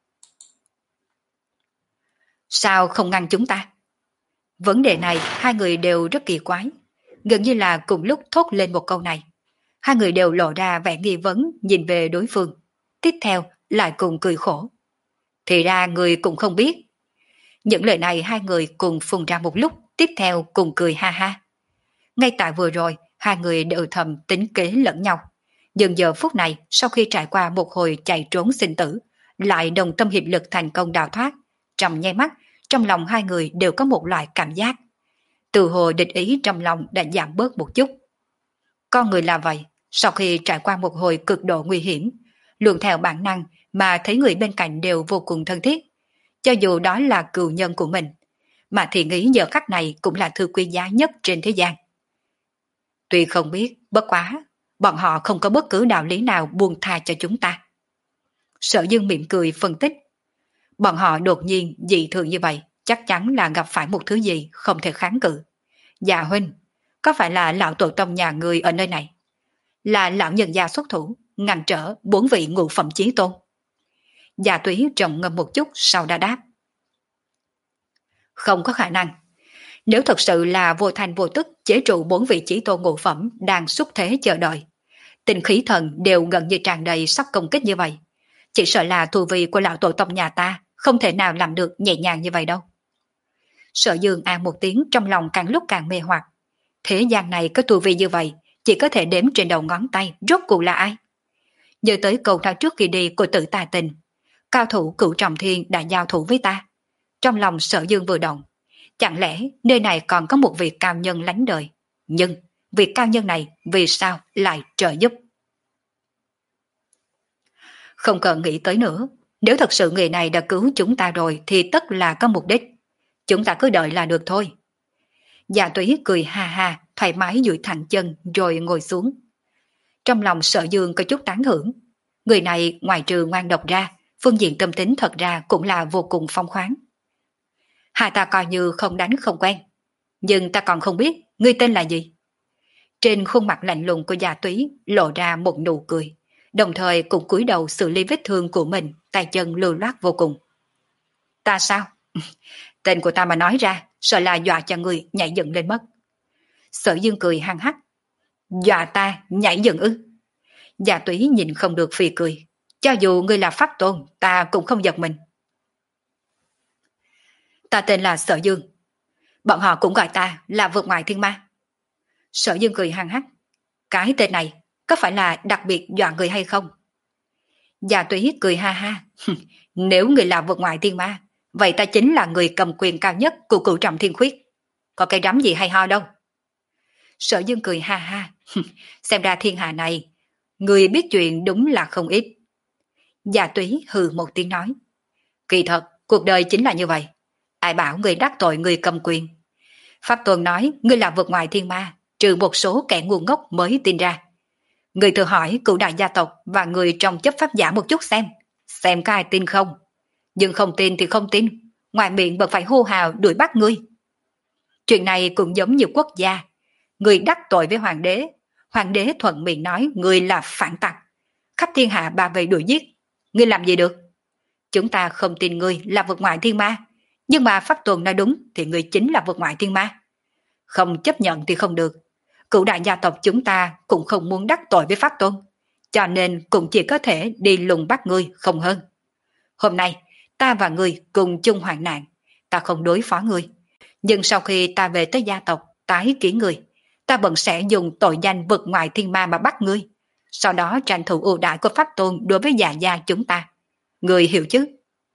Sao không ngăn chúng ta? Vấn đề này hai người đều rất kỳ quái. Gần như là cùng lúc thốt lên một câu này. Hai người đều lộ ra vẻ nghi vấn nhìn về đối phương. Tiếp theo lại cùng cười khổ. Thì ra người cũng không biết. Những lời này hai người cùng phun ra một lúc, tiếp theo cùng cười ha ha. Ngay tại vừa rồi, hai người đều thầm tính kế lẫn nhau. Nhưng giờ phút này, sau khi trải qua một hồi chạy trốn sinh tử, lại đồng tâm hiệp lực thành công đào thoát, trong nháy mắt, trong lòng hai người đều có một loại cảm giác. Từ hồi địch ý trong lòng đã giảm bớt một chút. Con người là vậy, sau khi trải qua một hồi cực độ nguy hiểm, luôn theo bản năng mà thấy người bên cạnh đều vô cùng thân thiết, cho dù đó là cừu nhân của mình, mà thì nghĩ giờ khắc này cũng là thứ quý giá nhất trên thế gian. Tuy không biết, bất quá, bọn họ không có bất cứ đạo lý nào buông tha cho chúng ta. Sở Dương mỉm cười phân tích. Bọn họ đột nhiên dị thường như vậy, chắc chắn là gặp phải một thứ gì không thể kháng cự. Dạ huynh, có phải là lão tổ tông nhà người ở nơi này? Là lão nhân gia xuất thủ, ngăn trở bốn vị ngũ phẩm chí tôn? Dạ túy trầm ngâm một chút sau đã đáp. Không có khả năng. Nếu thật sự là vô thành vô tức chế trụ bốn vị chí tôn ngũ phẩm đang xúc thế chờ đợi, tinh khí thần đều gần như tràn đầy sắp công kích như vậy, chỉ sợ là tu vi của lão tổ tông nhà ta không thể nào làm được nhẹ nhàng như vậy đâu. Sở Dương an một tiếng trong lòng càng lúc càng mê hoặc. Thế gian này có tu vi như vậy, chỉ có thể đếm trên đầu ngón tay rốt cuộc là ai. Nhớ tới câu nói trước khi đi của Tử Tà Tình, cao thủ Cửu Trọng Thiên đã giao thủ với ta. Trong lòng Sở Dương vừa động, chẳng lẽ nơi này còn có một vị cao nhân lánh đời? Nhưng vị cao nhân này vì sao lại trợ giúp? Không cần nghĩ tới nữa, nếu thật sự người này đã cứu chúng ta rồi thì tất là có mục đích. Chúng ta cứ đợi là được thôi. Dạ túy cười ha ha, thoải mái duỗi thẳng chân rồi ngồi xuống. Trong lòng Sở Dương có chút tán thưởng. Người này ngoài trừ ngoan độc ra, phương diện tâm tính thật ra cũng là vô cùng phong khoáng. Hai ta coi như không đánh không quen. Nhưng ta còn không biết ngươi tên là gì. Trên khuôn mặt lạnh lùng của Dạ túy lộ ra một nụ cười, đồng thời cũng cúi đầu xử lý vết thương của mình, tay chân lưu loát vô cùng. Ta sao? Tên của ta mà nói ra, sợ là dọa cho người nhảy dựng lên mất. Sở Dương cười hăng hắc. Dọa ta nhảy dựng ư? Dạ túy nhìn không được phì cười. Cho dù ngươi là pháp tôn, ta cũng không giật mình. Ta tên là Sở Dương. Bọn họ cũng gọi ta là vượt ngoại thiên ma. Sở Dương cười hăng hắc. Cái tên này có phải là đặc biệt dọa người hay không? Dạ túy cười ha ha. Nếu người là vượt ngoại thiên ma, vậy ta chính là người cầm quyền cao nhất của Cửu Trọng Thiên Khuyết. Có cái rắm gì hay ho đâu. Sở Dương cười ha ha. Xem ra thiên hạ này, người biết chuyện đúng là không ít. Dạ túy hừ một tiếng nói. Kỳ thật, cuộc đời chính là như vậy. Ai bảo người đắc tội người cầm quyền. Pháp Tuần nói ngươi là vượt ngoài thiên ma, trừ một số kẻ ngu ngốc mới tin ra. Người thử hỏi cửu đại gia tộc và người trong chấp pháp giả một chút xem. Xem có ai tin không. Nhưng không tin thì không tin. Ngoài miệng vẫn phải hô hào đuổi bắt ngươi. Chuyện này cũng giống như quốc gia. Người đắc tội với hoàng đế. Hoàng đế thuận miệng nói người là phản tặc. Khắp thiên hạ bà về đuổi giết. Ngươi làm gì được? Chúng ta không tin ngươi là vượt ngoại thiên ma. Nhưng mà Pháp Tuần nói đúng thì ngươi chính là vượt ngoại thiên ma. Không chấp nhận thì không được. Cửu đại gia tộc chúng ta cũng không muốn đắc tội với Pháp Tuần. Cho nên cũng chỉ có thể đi lùng bắt ngươi không hơn. Hôm nay ta và ngươi cùng chung hoạn nạn. Ta không đối phó ngươi. Nhưng sau khi ta về tới gia tộc tái kiến ngươi, ta vẫn sẽ dùng tội danh vượt ngoại thiên ma mà bắt ngươi. Sau đó tranh thủ ưu đãi của Pháp Tôn đối với dạ gia chúng ta. Ngươi hiểu chứ?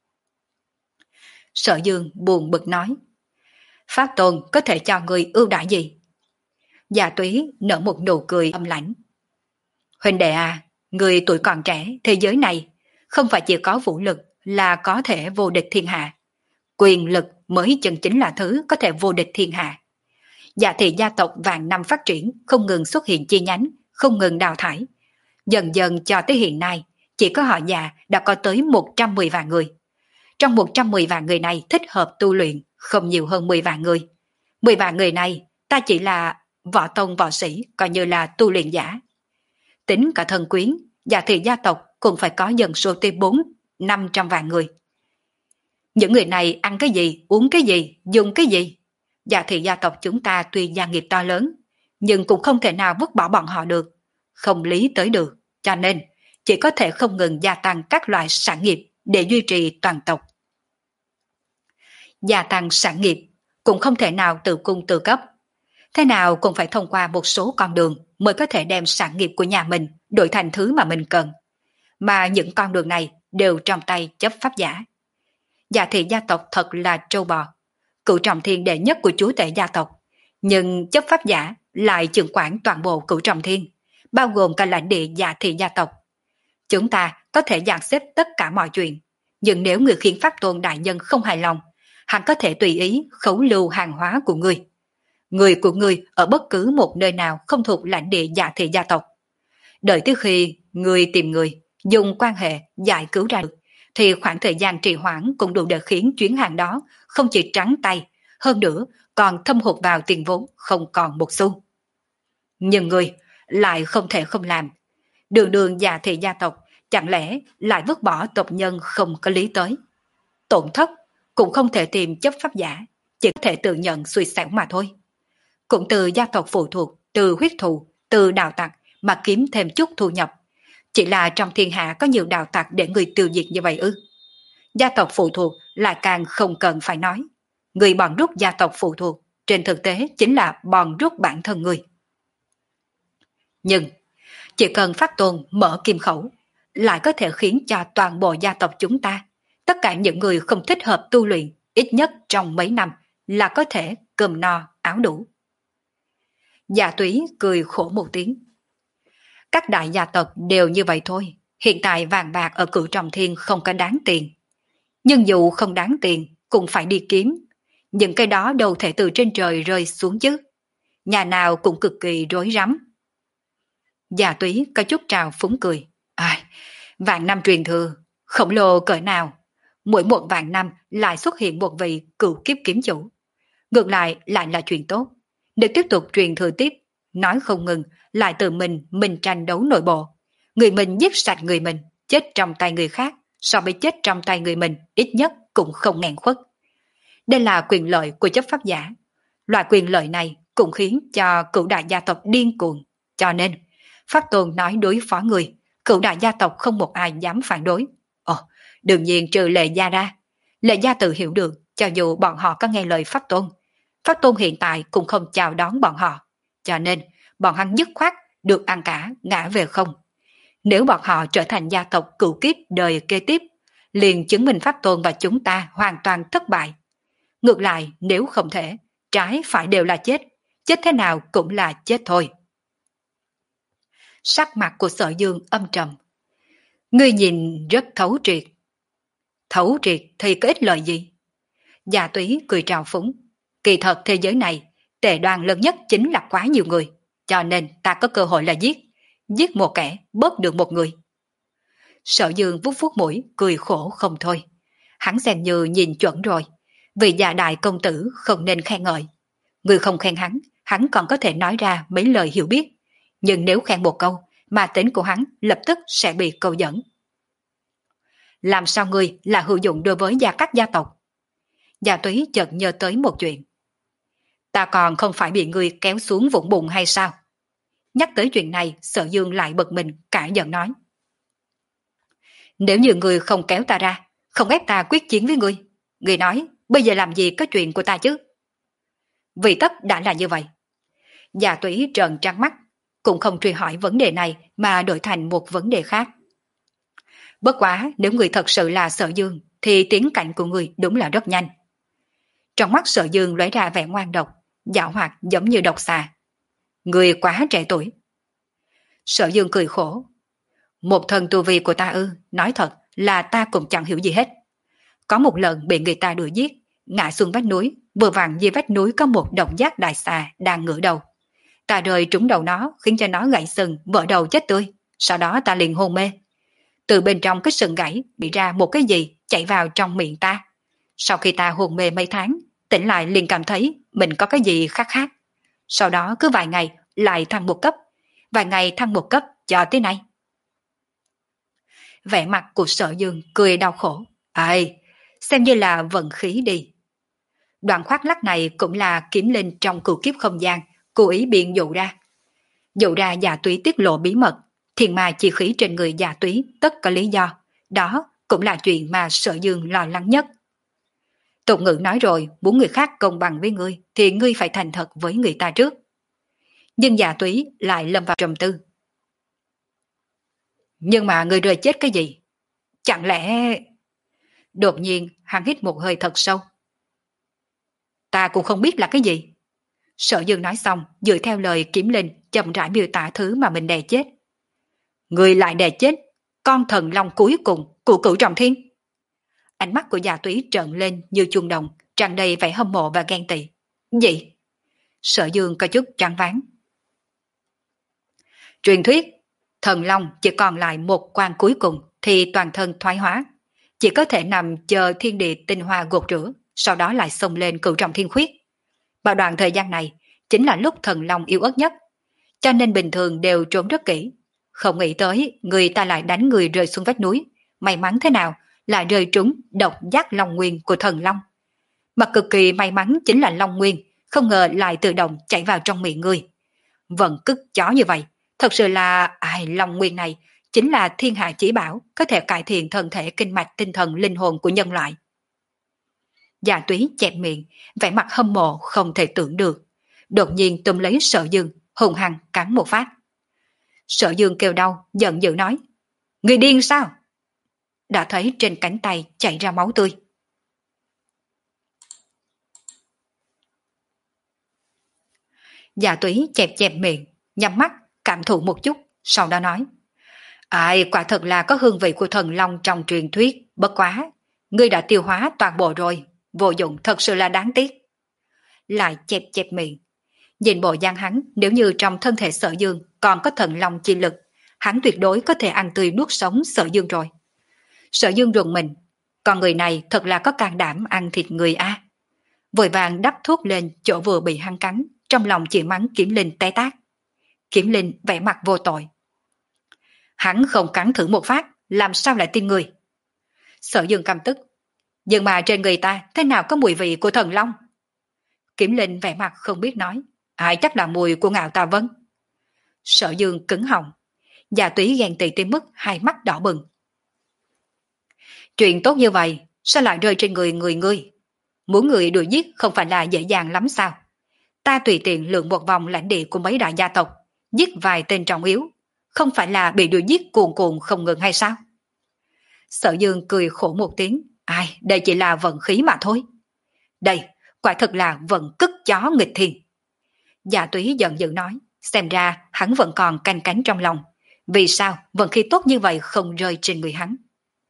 Sở Dương buồn bực nói. Pháp Tôn có thể cho ngươi ưu đãi gì? Dạ túy nở một nụ cười âm lãnh. Huynh đệ à, người tuổi còn trẻ, thế giới này không phải chỉ có vũ lực là có thể vô địch thiên hạ. Quyền lực mới chân chính là thứ có thể vô địch thiên hạ. Dạ thị gia tộc vạn năm phát triển, không ngừng xuất hiện chi nhánh, không ngừng đào thải. Dần dần cho tới hiện nay, chỉ có họ già đã có tới một trăm mười vạn người. Trong một trăm mười vạn người này thích hợp tu luyện, không nhiều hơn mười vạn người. mười vạn người này, ta chỉ là võ tông võ sĩ, coi như là tu luyện giả. Tính cả thân quyến, dạ thị gia tộc cũng phải có dân số tới bốn năm trăm vạn người. Những người này ăn cái gì, uống cái gì, dùng cái gì? Dạ thị gia tộc chúng ta tuy gia nghiệp to lớn, nhưng cũng không thể nào vứt bỏ bọn họ được. Không lý tới được, cho nên chỉ có thể không ngừng gia tăng các loại sản nghiệp để duy trì toàn tộc. Gia tăng sản nghiệp cũng không thể nào tự cung tự cấp. Thế nào cũng phải thông qua một số con đường mới có thể đem sản nghiệp của nhà mình đổi thành thứ mà mình cần. Mà những con đường này đều trong tay chấp pháp giả. Dạ thị gia tộc thật là trâu bò, cửu trọng thiên đệ nhất của chúa tể gia tộc, nhưng chấp pháp giả lại trưởng quản toàn bộ cửu trọng thiên, bao gồm cả lãnh địa dạ thị gia tộc. Chúng ta có thể dàn xếp tất cả mọi chuyện, nhưng nếu người khiến pháp tôn đại nhân không hài lòng, hắn có thể tùy ý khấu lưu hàng hóa của người. Người của người ở bất cứ một nơi nào không thuộc lãnh địa dạ thị gia tộc. Đợi tới khi người tìm người, dùng quan hệ giải cứu ra được, thì khoảng thời gian trì hoãn cũng đủ để khiến chuyến hàng đó không chỉ trắng tay, hơn nữa còn thâm hụt vào tiền vốn không còn một xu. Nhưng người lại không thể không làm. Đường đường dạ thị gia tộc chẳng lẽ lại vứt bỏ tộc nhân không có lý tới. Tổn thất cũng không thể tìm chấp pháp giả, chỉ có thể tự nhận xui xẻo mà thôi. Cũng từ gia tộc phụ thuộc, từ huyết thù, từ đào tặc mà kiếm thêm chút thu nhập. Chỉ là trong thiên hạ có nhiều đạo tặc để người tiêu diệt như vậy ư? Gia tộc phụ thuộc lại càng không cần phải nói. Người bòn rút gia tộc phụ thuộc, trên thực tế chính là bòn rút bản thân người. Nhưng, chỉ cần pháp tôn mở kim khẩu, lại có thể khiến cho toàn bộ gia tộc chúng ta, tất cả những người không thích hợp tu luyện, ít nhất trong mấy năm là có thể cơm no, áo đủ. Dạ túy cười khổ một tiếng. Các đại gia tộc đều như vậy thôi. Hiện tại vàng bạc ở cửu trọng thiên không có đáng tiền. Nhưng dù không đáng tiền, cũng phải đi kiếm. Những cái đó đâu thể từ trên trời rơi xuống chứ. Nhà nào cũng cực kỳ rối rắm. Dạ túy có chút trào phúng cười. Ai, vạn năm truyền thừa, khổng lồ cỡ nào. Mỗi một vạn năm lại xuất hiện một vị cửu kiếp kiếm chủ. Ngược lại lại là chuyện tốt. Để tiếp tục truyền thừa tiếp, nói không ngừng, lại tự mình mình tranh đấu nội bộ. Người mình giết sạch người mình, chết trong tay người khác, so với chết trong tay người mình, ít nhất cũng không nghẹn khuất. Đây là quyền lợi của chấp pháp giả. Loại quyền lợi này cũng khiến cho cửu đại gia tộc điên cuồng. Cho nên, pháp tôn nói đối phó người, cửu đại gia tộc không một ai dám phản đối. Ồ, đương nhiên trừ Lệ gia ra. Lệ gia tự hiểu được, cho dù bọn họ có nghe lời pháp tôn, pháp tôn hiện tại cũng không chào đón bọn họ. Cho nên, bọn hắn dứt khoát được ăn cả, ngã về không. Nếu bọn họ trở thành gia tộc cửu kiếp đời kế tiếp, liền chứng minh pháp tôn và chúng ta hoàn toàn thất bại. Ngược lại, nếu không thể, trái phải đều là chết, chết thế nào cũng là chết thôi. Sắc mặt của Sở Dương âm trầm. Ngươi nhìn rất thấu triệt. Thấu triệt thì có ích lợi gì? Dạ túy cười trào phúng. Kỳ thật thế giới này, tệ đoan lớn nhất chính là quá nhiều người, cho nên ta có cơ hội là giết. Giết một kẻ, bớt được một người. Sở Dương vuốt vuốt mũi, cười khổ không thôi. Hắn xem như nhìn chuẩn rồi. Vì già đại công tử không nên khen ngợi. Người không khen hắn, hắn còn có thể nói ra mấy lời hiểu biết. Nhưng nếu khen một câu, mà tính của hắn lập tức sẽ bị câu dẫn. Làm sao ngươi là hữu dụng đối với gia các gia tộc? Gia túy chợt nhớ tới một chuyện. Ta còn không phải bị ngươi kéo xuống vũng bùn hay sao? Nhắc tới chuyện này, Sở Dương lại bực mình, cả giận nói. Nếu như ngươi không kéo ta ra, không ép ta quyết chiến với ngươi, ngươi nói bây giờ làm gì có chuyện của ta chứ? Vì tất đã là như vậy. Gia túy trợn trắng mắt, cũng không truy hỏi vấn đề này mà đổi thành một vấn đề khác. Bất quá nếu người thật sự là Sở Dương thì tiến cảnh của người đúng là rất nhanh. Trong mắt Sở Dương lóe ra vẻ ngoan độc, dạo hoạt giống như độc xà. Người quá trẻ tuổi. Sở Dương cười khổ. Một thần tu vi của ta ư, nói thật là ta cũng chẳng hiểu gì hết. Có một lần bị người ta đuổi giết, ngã xuống vách núi, vừa vặn dưới vách núi có một độc giác đại xà đang ngửa đầu. Ta rơi trúng đầu nó, khiến cho nó gãy sừng, vỡ đầu chết tươi. Sau đó ta liền hôn mê. Từ bên trong cái sừng gãy bị ra một cái gì chạy vào trong miệng ta. Sau khi ta hôn mê mấy tháng, tỉnh lại liền cảm thấy mình có cái gì khác khác. Sau đó cứ vài ngày lại thăng một cấp, vài ngày thăng một cấp cho tới nay. Vẻ mặt của Sở Dương cười đau khổ. Ai, xem như là vận khí đi. Đoạn khoác lắc này cũng là kiếm linh trong cửu kiếp không gian, cố ý biện dụ ra. Dụ ra Dạ Túy tiết lộ bí mật, thiên ma chi khí trên người Dạ Túy tất có lý do. Đó cũng là chuyện mà Sở Dương lo lắng nhất. Tục ngữ nói rồi, muốn người khác công bằng với ngươi thì ngươi phải thành thật với người ta trước. Nhưng Dạ Túy lại lâm vào trầm tư. Nhưng mà người rơi chết cái gì? Chẳng lẽ... Đột nhiên hắn hít một hơi thật sâu. Ta cũng không biết là cái gì. Sở Dương nói xong, dựa theo lời Kiếm Linh chậm rãi miêu tả thứ mà mình đè chết. Người lại đè chết con thần long cuối cùng của Cửu Trọng Thiên. Ánh mắt của Dạ Túy trợn lên như chuông đồng, tràn đầy vẻ hâm mộ và ghen tị. Gì? Sở Dương có chút choáng váng. Truyền thuyết, thần long chỉ còn lại một quan cuối cùng thì toàn thân thoái hóa, chỉ có thể nằm chờ thiên địa tinh hoa gột rửa, sau đó lại xông lên Cửu Trọng Thiên Khuyết. Vào đoạn thời gian này chính là lúc thần long yếu ớt nhất, cho nên bình thường đều trốn rất kỹ. Không nghĩ tới người ta lại đánh người rơi xuống vách núi, may mắn thế nào lại rơi trúng độc giác long nguyên của thần long. Mà cực kỳ may mắn chính là long nguyên, không ngờ lại tự động chạy vào trong miệng người. Vận cứt chó như vậy, thật sự là ai long nguyên này chính là thiên hạ chỉ bảo, có thể cải thiện thân thể kinh mạch tinh thần linh hồn của nhân loại. Dạ Túy chẹp miệng, vẻ mặt hâm mộ không thể tưởng được. Đột nhiên túm lấy Sở Dương, hùng hăng cắn một phát. Sở Dương kêu đau, giận dữ nói. Người điên sao? Đã thấy trên cánh tay chảy ra máu tươi. Dạ Túy chẹp chẹp miệng, nhắm mắt, cảm thụ một chút, sau đó nói. Ai, quả thật là có hương vị của thần long trong truyền thuyết, bất quá. Ngươi đã tiêu hóa toàn bộ rồi, vô dụng thật sự là đáng tiếc. Lại chẹp chẹp miệng. Nhìn bộ dáng hắn, nếu như trong thân thể Sở Dương còn có thần long chi lực, hắn tuyệt đối có thể ăn tươi nuốt sống Sở Dương rồi. Sở Dương rùng mình, con người này thật là có can đảm ăn thịt người a. Vội vàng đắp thuốc lên chỗ vừa bị hắn cắn, trong lòng chỉ mắng Kiếm Linh té tát. Kiếm Linh vẻ mặt vô tội. Hắn không cắn thử một phát, làm sao lại tin người? Sở Dương căm tức. Nhưng mà trên người ta thế nào có mùi vị của thần long? Kiếm Linh vẻ mặt không biết nói. Ai chắc là mùi của Ngạo Tà Vân. Sở Dương cứng họng. Dạ Túy ghen tị tới mức hai mắt đỏ bừng. Chuyện tốt như vậy sao lại rơi trên người người ngươi? Muốn người đuổi giết không phải là dễ dàng lắm sao? Ta tùy tiện lượn một vòng lãnh địa của mấy đại gia tộc, giết vài tên trọng yếu, không phải là bị đuổi giết cuồn cuộn không ngừng hay sao? Sở Dương cười khổ một tiếng. Ai, đây chỉ là vận khí mà thôi. Đây, quả thật là vận cứt chó nghịch thiên. Dạ Túy giận dữ nói, xem ra hắn vẫn còn canh cánh trong lòng. Vì sao vận khí tốt như vậy không rơi trên người hắn?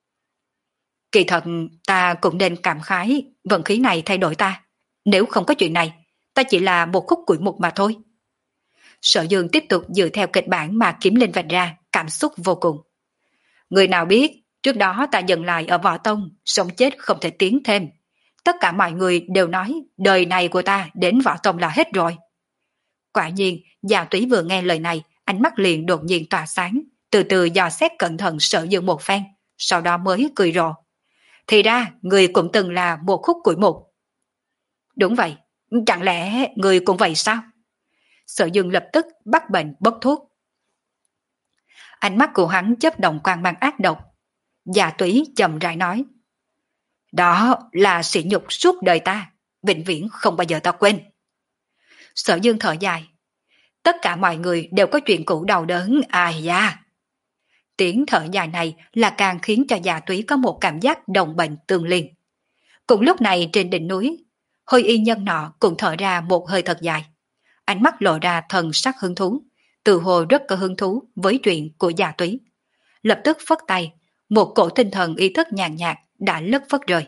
Kỳ thật ta cũng nên cảm khái vận khí này thay đổi ta. Nếu không có chuyện này, ta chỉ là một khúc củi mục mà thôi. Sở Dương tiếp tục dựa theo kịch bản mà Kiếm Linh vạch ra, cảm xúc vô cùng. Người nào biết, trước đó ta dừng lại ở Võ Tông, sống chết không thể tiến thêm. Tất cả mọi người đều nói đời này của ta đến Võ Tông là hết rồi. Quả nhiên, Dạ Túy vừa nghe lời này, ánh mắt liền đột nhiên tỏa sáng, từ từ dò xét cẩn thận Sở Dương một phen, sau đó mới cười rộ. Thì ra, người cũng từng là một khúc củi mục. Đúng vậy, chẳng lẽ người cũng vậy sao? Sở Dương lập tức bắt bệnh bốc thuốc. Ánh mắt của hắn chớp động quang mang ác độc. Dạ Túy chậm rãi nói. Đó là sỉ nhục suốt đời ta, vĩnh viễn không bao giờ ta quên. Sở Dương thở dài. Tất cả mọi người đều có chuyện cũ đau đớn, ai da. Tiếng thở dài này là càng khiến cho Dạ Túy có một cảm giác đồng bệnh tương liên. Cùng lúc này trên đỉnh núi, Hôi Y nhân nọ cũng thở ra một hơi thật dài. Ánh mắt lộ ra thần sắc hứng thú, tự hồ rất có hứng thú với chuyện của Dạ Túy. Lập tức phất tay, một cổ tinh thần ý thức nhàn nhạt đã lất phất rơi.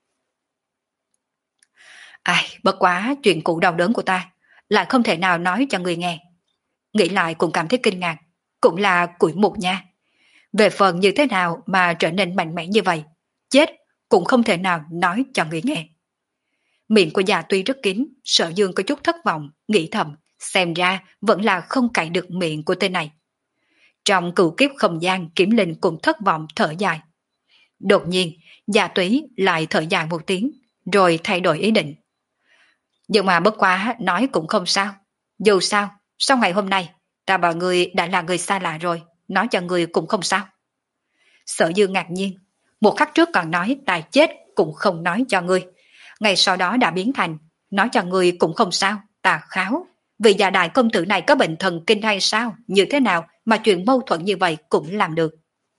Ai, bất quá chuyện cũ đau đớn của ta, lại không thể nào nói cho người nghe. Nghĩ lại cũng cảm thấy kinh ngạc, cũng là củi mục nha. Về phần như thế nào mà trở nên mạnh mẽ như vậy, chết cũng không thể nào nói cho người nghe. Miệng của Dạ Túy rất kín, Sở Dương có chút thất vọng, nghĩ thầm, xem ra vẫn là không cạy được miệng của tên này. Trong cửu kiếp không gian, Kiếm Linh cũng thất vọng thở dài. Đột nhiên, Dạ Túy lại thở dài một tiếng, rồi thay đổi ý định. Nhưng mà bất quá nói cũng không sao. Dù sao, sau ngày hôm nay, ta bảo người đã là người xa lạ rồi, nói cho người cũng không sao. Sở Dương ngạc nhiên, một khắc trước còn nói ta chết cũng không nói cho ngươi. Ngày sau đó đã biến thành, nói cho ngươi cũng không sao, tà kháo. Vì già đại công tử này có bệnh thần kinh hay sao? Như thế nào mà chuyện mâu thuẫn như vậy cũng làm được?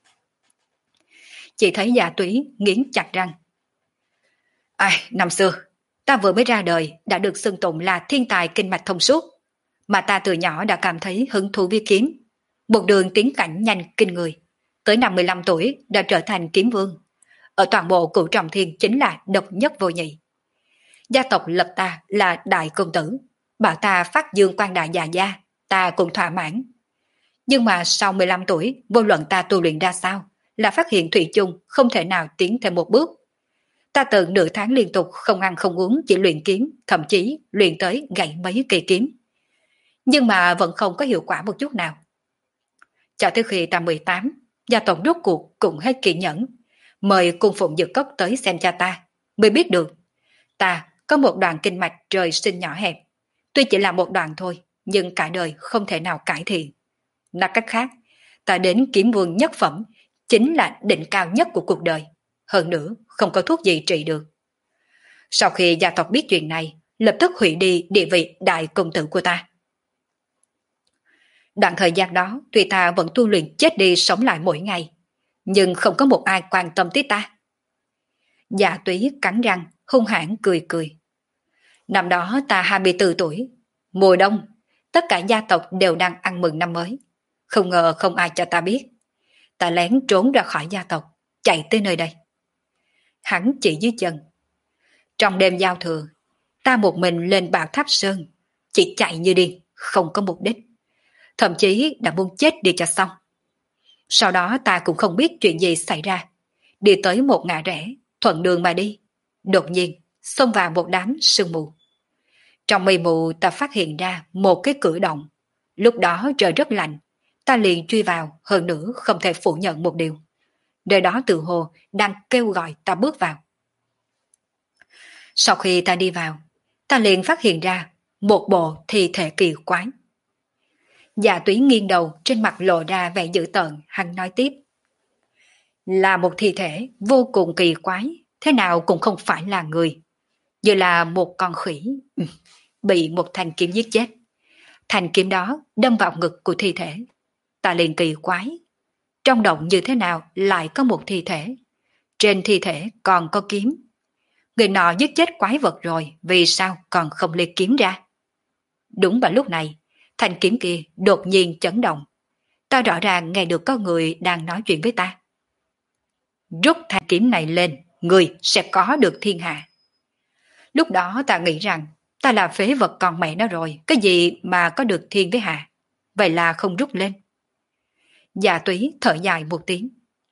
Chỉ thấy Dạ Túy nghiến chặt răng. Ai, năm xưa, ta vừa mới ra đời đã được xưng tụng là thiên tài kinh mạch thông suốt, mà ta từ nhỏ đã cảm thấy hứng thú với kiếm. Một đường tiến cảnh nhanh kinh người. Tới năm mươi lăm tuổi đã trở thành kiếm vương. Ở toàn bộ Cửu Trọng Thiên chính là độc nhất vô nhị. Gia tộc lập ta là đại công tử, bảo ta phát dương quan đại già gia, ta cũng thỏa mãn. Nhưng mà sau mười lăm tuổi, vô luận ta tu luyện ra sao, là phát hiện thủy chung không thể nào tiến thêm một bước. Ta từng nửa tháng liên tục không ăn không uống chỉ luyện kiếm, thậm chí luyện tới gãy mấy cây kiếm. Nhưng mà vẫn không có hiệu quả một chút nào. Cho tới khi ta mười tám, gia tộc rốt cuộc cũng hết kiên nhẫn, mời cung phụng dược cốc tới xem cha ta, mới biết được ta có một đoạn kinh mạch trời sinh nhỏ hẹp. Tuy chỉ là một đoạn thôi, nhưng cả đời không thể nào cải thiện. Nói cách khác, ta đến kiếm vương nhất phẩm chính là đỉnh cao nhất của cuộc đời. Hơn nữa, không có thuốc gì trị được. Sau khi gia tộc biết chuyện này, lập tức hủy đi địa vị đại công tử của ta. Đoạn thời gian đó, tuy ta vẫn tu luyện chết đi sống lại mỗi ngày, nhưng không có một ai quan tâm tới ta. Dạ Túy cắn răng, hung hãn cười cười. Năm đó ta hai mươi tư tuổi, mùa đông, tất cả gia tộc đều đang ăn mừng năm mới. Không ngờ không ai cho ta biết. Ta lén trốn ra khỏi gia tộc, chạy tới nơi đây. Hắn chỉ dưới chân. Trong đêm giao thừa, ta một mình lên Bảo Tháp Sơn, chỉ chạy như điên, không có mục đích. Thậm chí đã muốn chết đi cho xong. Sau đó ta cũng không biết chuyện gì xảy ra. Đi tới một ngã rẽ, thuận đường mà đi. Đột nhiên, xông vào một đám sương mù. Trong mây mù ta phát hiện ra một cái cửa động. Lúc đó trời rất lạnh, ta liền truy vào, hơn nữa không thể phủ nhận một điều. Nơi đó tự hồ đang kêu gọi ta bước vào. Sau khi ta đi vào, ta liền phát hiện ra một bộ thi thể kỳ quái. Dạ Túy nghiêng đầu, trên mặt lộ ra vẻ dữ tợn, hắn nói tiếp. Là một thi thể vô cùng kỳ quái, thế nào cũng không phải là người. Như là một con khỉ, bị một thanh kiếm giết chết. Thanh kiếm đó đâm vào ngực của thi thể. Ta liền kỳ quái. Trong động như thế nào lại có một thi thể? Trên thi thể còn có kiếm. Người nọ giết chết quái vật rồi, vì sao còn không lấy kiếm ra? Đúng vào lúc này, thanh kiếm kia đột nhiên chấn động. Ta rõ ràng nghe được có người đang nói chuyện với ta. Rút thanh kiếm này lên, người sẽ có được thiên hạ. Lúc đó ta nghĩ rằng ta là phế vật còn mẹ nó rồi, cái gì mà có được thiên với hạ. Vậy là không rút lên. Dạ Túy thở dài một tiếng.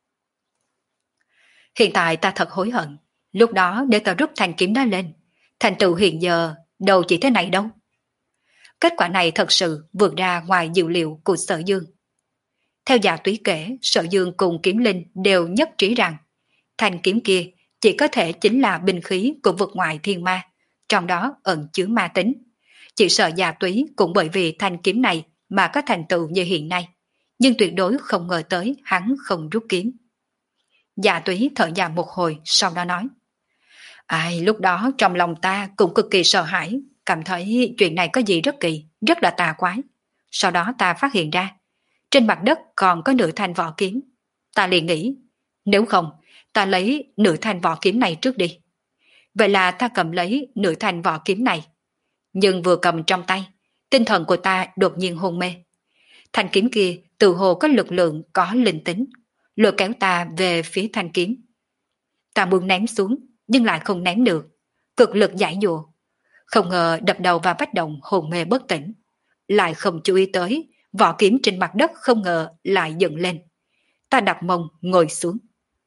Hiện tại ta thật hối hận. Lúc đó để ta rút thanh kiếm đó lên, thành tựu hiện giờ đâu chỉ thế này đâu. Kết quả này thật sự vượt ra ngoài dự liệu của Sở Dương. Theo Dạ Túy kể, Sở Dương cùng Kiếm Linh đều nhất trí rằng thanh kiếm kia chỉ có thể chính là binh khí của vực ngoại thiên ma, trong đó ẩn chứa ma tính. Chỉ sợ Dạ Túy cũng bởi vì thanh kiếm này mà có thành tựu như hiện nay, nhưng tuyệt đối không ngờ tới hắn không rút kiếm. Dạ Túy thở dài một hồi, sau đó nói. Ai, lúc đó trong lòng ta cũng cực kỳ sợ hãi, cảm thấy chuyện này có gì rất kỳ, rất là tà quái. Sau đó ta phát hiện ra, trên mặt đất còn có nửa thanh vỏ kiếm. Ta liền nghĩ, nếu không, ta lấy nửa thanh vỏ kiếm này trước đi. Vậy là ta cầm lấy nửa thanh vỏ kiếm này. Nhưng vừa cầm trong tay, tinh thần của ta đột nhiên hôn mê. Thanh kiếm kia tự hồ có lực lượng, có linh tính, lôi kéo ta về phía thanh kiếm. Ta muốn ném xuống, nhưng lại không ném được, cực lực giải dụa. Không ngờ đập đầu vào vách động hồn mê bất tỉnh. Lại không chú ý tới, vỏ kiếm trên mặt đất không ngờ lại dựng lên. Ta đặt mông ngồi xuống.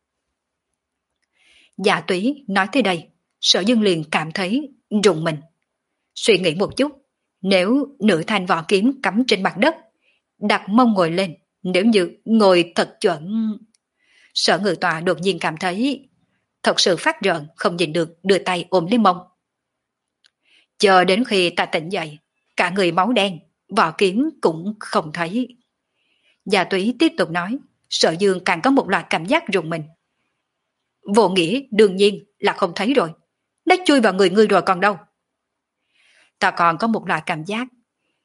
Dạ Túy nói tới đây, Sở Dương liền cảm thấy rùng mình. Suy nghĩ một chút, nếu nửa thanh vỏ kiếm cắm trên mặt đất, đặt mông ngồi lên, nếu như ngồi thật chuẩn. Sở Ngự Tọa đột nhiên cảm thấy thật sự phát rợn, không nhìn được, đưa tay ôm lấy mông. Chờ đến khi ta tỉnh dậy, cả người máu đen, vỏ kiếm cũng không thấy. Gia Túy tiếp tục nói, Sở Dương càng có một loại cảm giác rùng mình. Vô nghĩa đương nhiên là không thấy rồi, nó chui vào người ngươi rồi còn đâu. Ta còn có một loại cảm giác,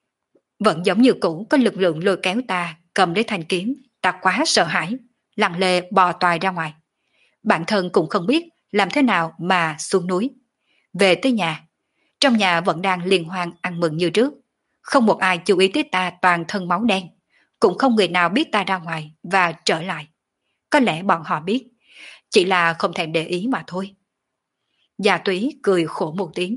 Vẫn giống như cũ có lực lượng lôi kéo ta cầm lấy thanh kiếm, ta quá sợ hãi, lặng lề bò toài ra ngoài. Bản thân cũng không biết làm thế nào mà xuống núi. Về tới nhà, trong nhà vẫn đang liên hoan ăn mừng như trước. Không một ai chú ý tới ta toàn thân máu đen, cũng không người nào biết ta ra ngoài và trở lại. Có lẽ bọn họ biết, chỉ là không thèm để ý mà thôi. Già Túy cười khổ một tiếng.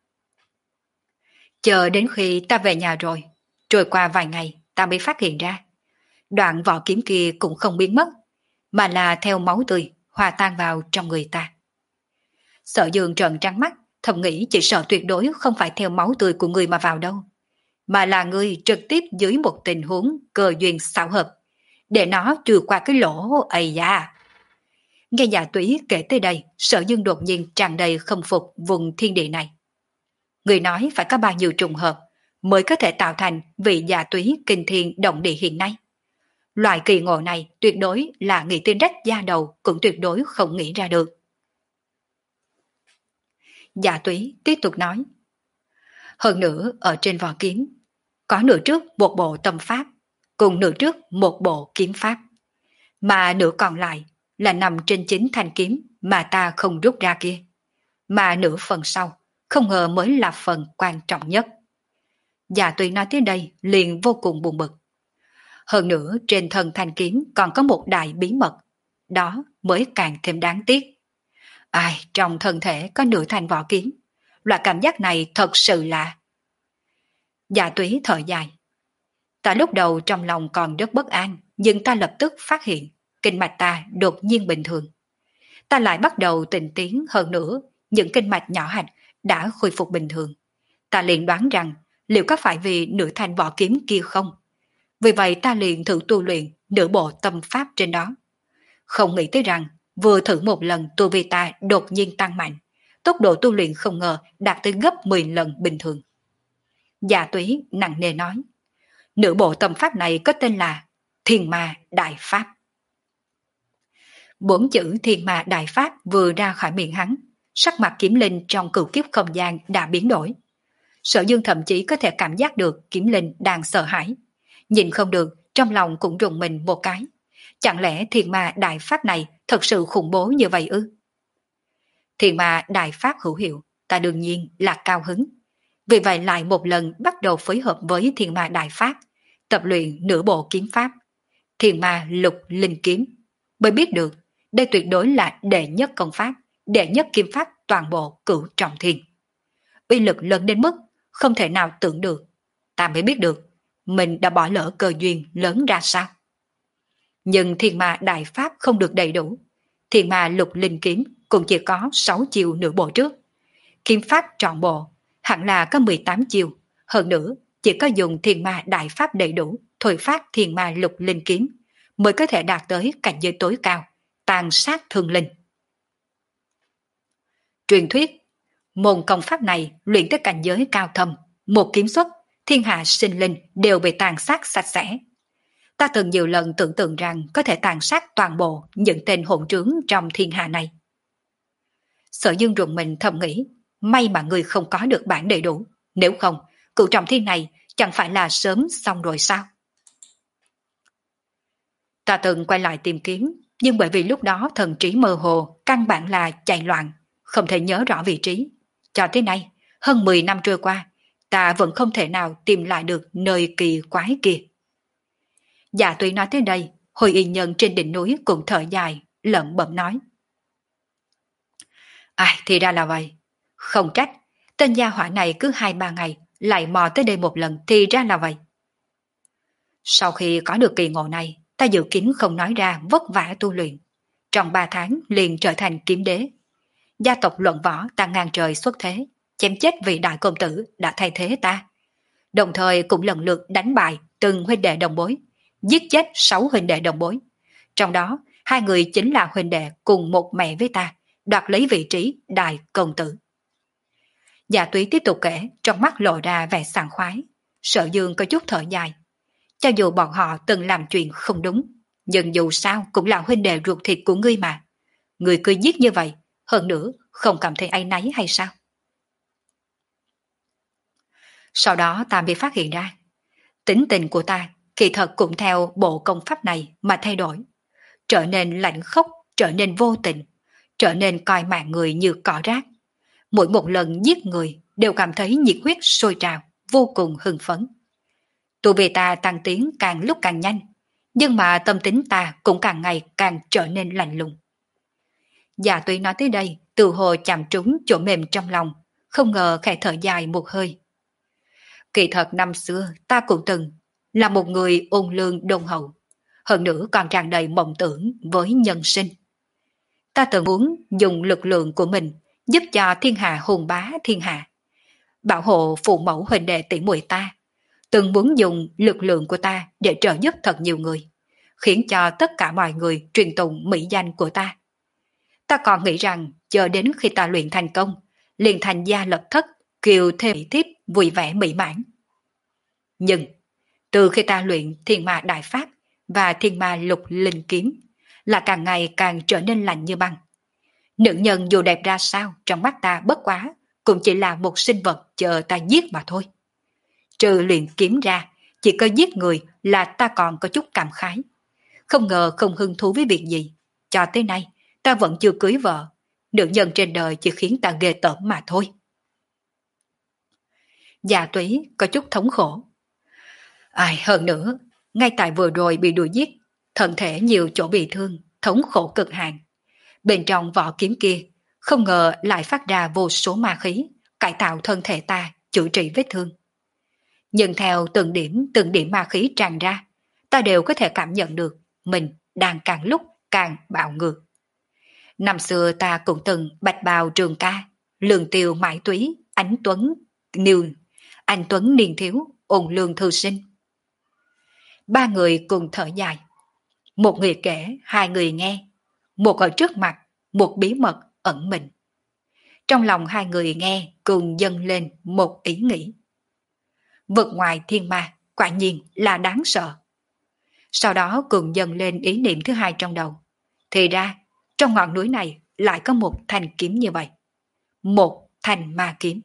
Chờ đến khi ta về nhà rồi, trôi qua vài ngày ta mới phát hiện ra. Đoạn vỏ kiếm kia cũng không biến mất, mà là theo máu tươi hòa tan vào trong người ta. Sở Dương trợn trắng mắt, thầm nghĩ chỉ sợ tuyệt đối không phải theo máu tươi của người mà vào đâu, mà là người trực tiếp dưới một tình huống cơ duyên xảo hợp, để nó trừ qua cái lỗ ầy da. Nghe Dạ Túy kể tới đây, Sở Dương đột nhiên tràn đầy khâm phục vùng thiên địa này. Người nói phải có bao nhiêu trùng hợp mới có thể tạo thành vị Dạ Túy kinh thiên động địa hiện nay. Loại kỳ ngộ này tuyệt đối là nghĩ tên rách da đầu cũng tuyệt đối không nghĩ ra được. Dạ Túy tiếp tục nói. Hơn nữa ở trên vỏ kiếm, có nửa trước một bộ tâm pháp, cùng nửa trước một bộ kiếm pháp. Mà nửa còn lại là nằm trên chính thanh kiếm mà ta không rút ra kia. Mà nửa phần sau, không ngờ mới là phần quan trọng nhất. Dạ Túy nói tới đây liền vô cùng buồn bực. Hơn nữa trên thân thanh kiếm còn có một đại bí mật, đó mới càng thêm đáng tiếc. Ai, trong thân thể có nửa thanh vỏ kiếm, loại cảm giác này thật sự là... Dạ Túy thở dài. Ta lúc đầu trong lòng còn rất bất an, nhưng ta lập tức phát hiện kinh mạch ta đột nhiên bình thường. Ta lại bắt đầu tỉnh tiến hơn nữa, những kinh mạch nhỏ hạch đã khôi phục bình thường. Ta liền đoán rằng liệu có phải vì nửa thanh vỏ kiếm kia không? Vì vậy ta liền thử tu luyện nửa bộ tâm pháp trên đó. Không nghĩ tới rằng vừa thử một lần tu vi ta đột nhiên tăng mạnh, tốc độ tu luyện không ngờ đạt tới gấp mười lần bình thường. Dạ Túy nặng nề nói, nửa bộ tâm pháp này có tên là Thiên Ma Đại Pháp. Bốn chữ Thiên Ma Đại Pháp vừa ra khỏi miệng hắn, sắc mặt Kiếm Linh trong cửu kiếp không gian đã biến đổi. Sở Dương thậm chí có thể cảm giác được Kiếm Linh đang sợ hãi, nhìn không được, trong lòng cũng rùng mình một cái. Chẳng lẽ Thiên Ma Đại Pháp này thật sự khủng bố như vậy ư? Thiên Ma Đại Pháp hữu hiệu, ta đương nhiên là cao hứng. Vì vậy lại một lần bắt đầu phối hợp với Thiên Ma Đại Pháp, tập luyện nửa bộ kiếm pháp, Thiên Ma Lục Linh Kiếm, mới biết được đây tuyệt đối là đệ nhất công pháp, đệ nhất kiếm pháp toàn bộ cửu trọng thiên. Uy lực lớn đến mức không thể nào tưởng được, ta mới biết được mình đã bỏ lỡ cơ duyên lớn ra sao. Nhưng Thiên Ma Đại Pháp không được đầy đủ, Thiên Ma Lục Linh Kiếm cũng chỉ có sáu chiều nửa bộ trước. Kiếm pháp trọn bộ hẳn là có mười tám chiều, hơn nữa chỉ có dùng Thiên Ma Đại Pháp đầy đủ, thôi phát Thiên Ma Lục Linh Kiếm mới có thể đạt tới cảnh giới tối cao, tàn sát thương linh. Truyền thuyết, môn công pháp này luyện tới cảnh giới cao thâm, một kiếm xuất, thiên hạ sinh linh đều bị tàn sát sạch sẽ. Ta từng nhiều lần tưởng tượng rằng có thể tàn sát toàn bộ những tên hỗn trướng trong thiên hạ này. Sở Dương rùng mình thầm nghĩ, may mà người không có được bản đầy đủ, nếu không, cửu trọng thiên này chẳng phải là sớm xong rồi sao? Ta từng quay lại tìm kiếm, nhưng bởi vì lúc đó thần trí mơ hồ, căn bản là chạy loạn, không thể nhớ rõ vị trí. Cho tới nay, hơn mười năm trôi qua, ta vẫn không thể nào tìm lại được nơi kỳ quái kia. Dạ Túy nói tới đây, Hồi Y Nhân trên đỉnh núi cũng thở dài, lẩm bẩm nói. Ai, thì ra là vậy. Không trách, tên gia hỏa này cứ hai ba ngày lại mò tới đây một lần, thì ra là vậy. Sau khi có được kỳ ngộ này, ta dự kiến không nói ra vất vả tu luyện. Trong ba tháng liền trở thành kiếm đế. Gia tộc Luận Võ ta ngang trời xuất thế, chém chết vị đại công tử đã thay thế ta. Đồng thời cũng lần lượt đánh bại từng huynh đệ đồng bối, giết chết sáu huynh đệ đồng bối. Trong đó, hai người chính là huynh đệ cùng một mẹ với ta, đoạt lấy vị trí đại công tử. Dạ Túy tiếp tục kể, trong mắt lộ ra vẻ sảng khoái. Sở Dương có chút thở dài. Cho dù bọn họ từng làm chuyện không đúng, nhưng dù sao cũng là huynh đệ ruột thịt của ngươi mà. Ngươi cứ giết như vậy, hơn nữa không cảm thấy áy náy hay sao? Sau đó ta mới phát hiện ra, Tính tình của ta kỳ thật cũng theo bộ công pháp này mà thay đổi, trở nên lạnh khốc, trở nên vô tình, trở nên coi mạng người như cỏ rác. Mỗi một lần giết người đều cảm thấy nhiệt huyết sôi trào, vô cùng hưng phấn. Tu vi ta tăng tiến càng lúc càng nhanh, nhưng mà tâm tính ta cũng càng ngày càng trở nên lạnh lùng. Dạ Túy nói tới đây, từ hồ chạm trúng chỗ mềm trong lòng, không ngờ khẽ thở dài một hơi. Kỳ thật năm xưa ta cũng từng là một người ôn lương đôn hậu, hơn nữa còn tràn đầy mộng tưởng với nhân sinh. Ta từng muốn dùng lực lượng của mình giúp cho thiên hạ hùng bá thiên hạ, bảo hộ phụ mẫu huynh đệ tỷ muội ta, từng muốn dùng lực lượng của ta để trợ giúp thật nhiều người, khiến cho tất cả mọi người truyền tụng mỹ danh của ta. Ta còn nghĩ rằng chờ đến khi ta luyện thành công, liền thành gia lập thất, kiều thê mỹ thiếp vui vẻ mỹ mãn. Nhưng từ khi ta luyện thiên ma đại pháp và thiên ma lục linh kiếm, là càng ngày càng trở nên lạnh như băng. Nữ nhân dù đẹp ra sao trong mắt ta bất quá cũng chỉ là một sinh vật chờ ta giết mà thôi. Trừ luyện kiếm ra, chỉ có giết người là ta còn có chút cảm khái. Không ngờ không hứng thú với việc gì. Cho tới nay, ta vẫn chưa cưới vợ. Nữ nhân trên đời chỉ khiến ta ghê tởm mà thôi. Dạ Túy có chút thống khổ. Ai hơn nữa, ngay tại vừa rồi bị đuổi giết, thân thể nhiều chỗ bị thương, thống khổ cực hạn. Bên trong vỏ kiếm kia, không ngờ lại phát ra vô số ma khí, cải tạo thân thể ta, chữa trị vết thương. Nhưng theo từng điểm từng điểm ma khí tràn ra, ta đều có thể cảm nhận được mình đang càng lúc càng bạo ngược. Năm xưa ta cũng từng bạch bào trường ca, lường tiêu mãi túy, ánh tuấn, niêu, anh tuấn niên thiếu, ôn lương thư sinh. Ba người cùng thở dài. Một người kể, hai người nghe. Một ở trước mặt, một bí mật ẩn mình. Trong lòng hai người nghe cùng dâng lên một ý nghĩ. Vực ngoài thiên ma, quả nhiên là đáng sợ. Sau đó cùng dâng lên ý niệm thứ hai trong đầu. Thì ra, trong ngọn núi này lại có một thanh kiếm như vậy. Một thanh ma kiếm.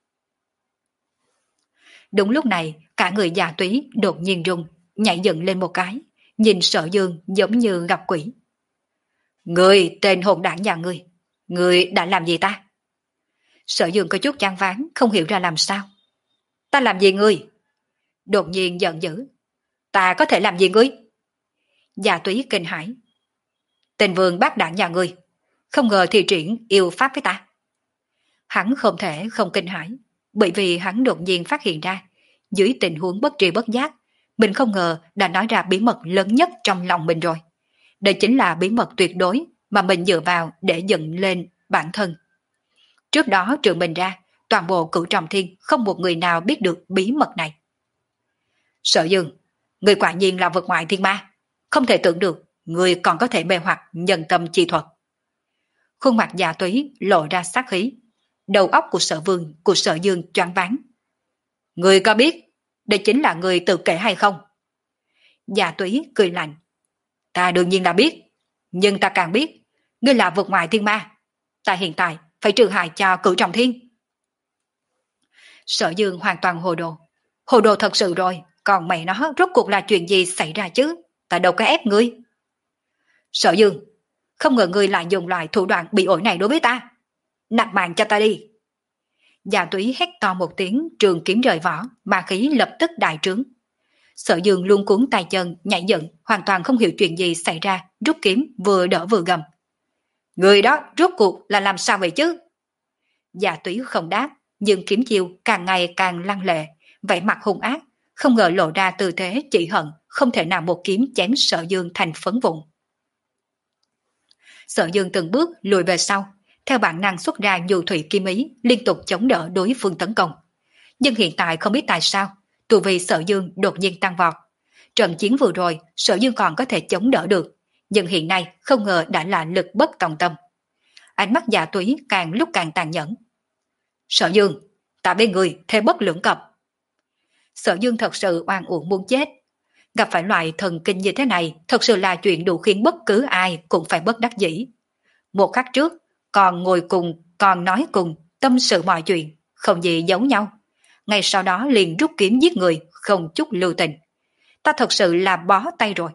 Đúng lúc này, cả người Dạ Túy đột nhiên rung, nhảy dựng lên một cái, nhìn Sở Dương giống như gặp quỷ. Người tên hồn đảng nhà ngươi, ngươi đã làm gì ta? Sở Dương có chút chán ván, không hiểu ra làm sao. Ta làm gì ngươi? Đột nhiên giận dữ. Ta có thể làm gì ngươi? Dạ Túy kinh hãi. Tên vương bác đảng nhà ngươi, không ngờ thi triển yêu pháp với ta. Hắn không thể không kinh hãi, bởi vì hắn đột nhiên phát hiện ra, dưới tình huống bất tri bất giác, mình không ngờ đã nói ra bí mật lớn nhất trong lòng mình rồi. Đây chính là bí mật tuyệt đối mà mình dựa vào để dựng lên bản thân. Trước đó trừ mình ra, toàn bộ Cửu Trọng Thiên không một người nào biết được bí mật này. Sở Dương, người quả nhiên là vực ngoại thiên ma. Không thể tưởng được, người còn có thể mê hoặc nhân tâm chi thuật. Khuôn mặt Dạ Túy lộ ra sát khí. Đầu óc của Sở Vương, của Sở Dương choáng váng. Người có biết, đây chính là người tự kể hay không? Dạ Túy cười lạnh. Ta đương nhiên là biết, nhưng ta càng biết, ngươi là vực ngoại thiên ma. Ta hiện tại phải trừ hại cho Cửu Trọng Thiên. Sở Dương hoàn toàn hồ đồ. Hồ đồ thật sự rồi, còn mày nó rốt cuộc là chuyện gì xảy ra chứ? Ta đâu có ép ngươi. Sở Dương, không ngờ ngươi lại dùng loại thủ đoạn bị ổi này đối với ta. Nạp mạng cho ta đi. Dạ Túy hét to một tiếng, trường kiếm rời vỏ, ma khí lập tức đại trướng. Sở Dương luôn cuốn tay chân, nhảy dựng, hoàn toàn không hiểu chuyện gì xảy ra, rút kiếm vừa đỡ vừa gầm. Người đó rốt cuộc là làm sao vậy chứ? Dạ Túy không đáp, nhưng kiếm chiêu càng ngày càng lăng lệ, vẻ mặt hung ác, không ngờ lộ ra tư thế chỉ hận, không thể nào một kiếm chém Sở Dương thành phấn vụn. Sở Dương từng bước lùi về sau, theo bản năng xuất ra nhu thủy kim ý, liên tục chống đỡ đối phương tấn công. Nhưng hiện tại không biết tại sao, tu vi Sở Dương đột nhiên tăng vọt. Trận chiến vừa rồi, Sở Dương còn có thể chống đỡ được, nhưng hiện nay không ngờ đã là lực bất tòng tâm. Ánh mắt Dạ Túy càng lúc càng tàn nhẫn. Sở Dương, ta bên người thề bất lưỡng cập. Sở Dương thật sự oan uổng muốn chết. Gặp phải loại thần kinh như thế này thật sự là chuyện đủ khiến bất cứ ai cũng phải bất đắc dĩ. Một khắc trước, còn ngồi cùng, còn nói cùng, tâm sự mọi chuyện, không gì giấu nhau. ngay sau đó liền rút kiếm giết người, không chút lưu tình. Ta thật sự là bó tay rồi.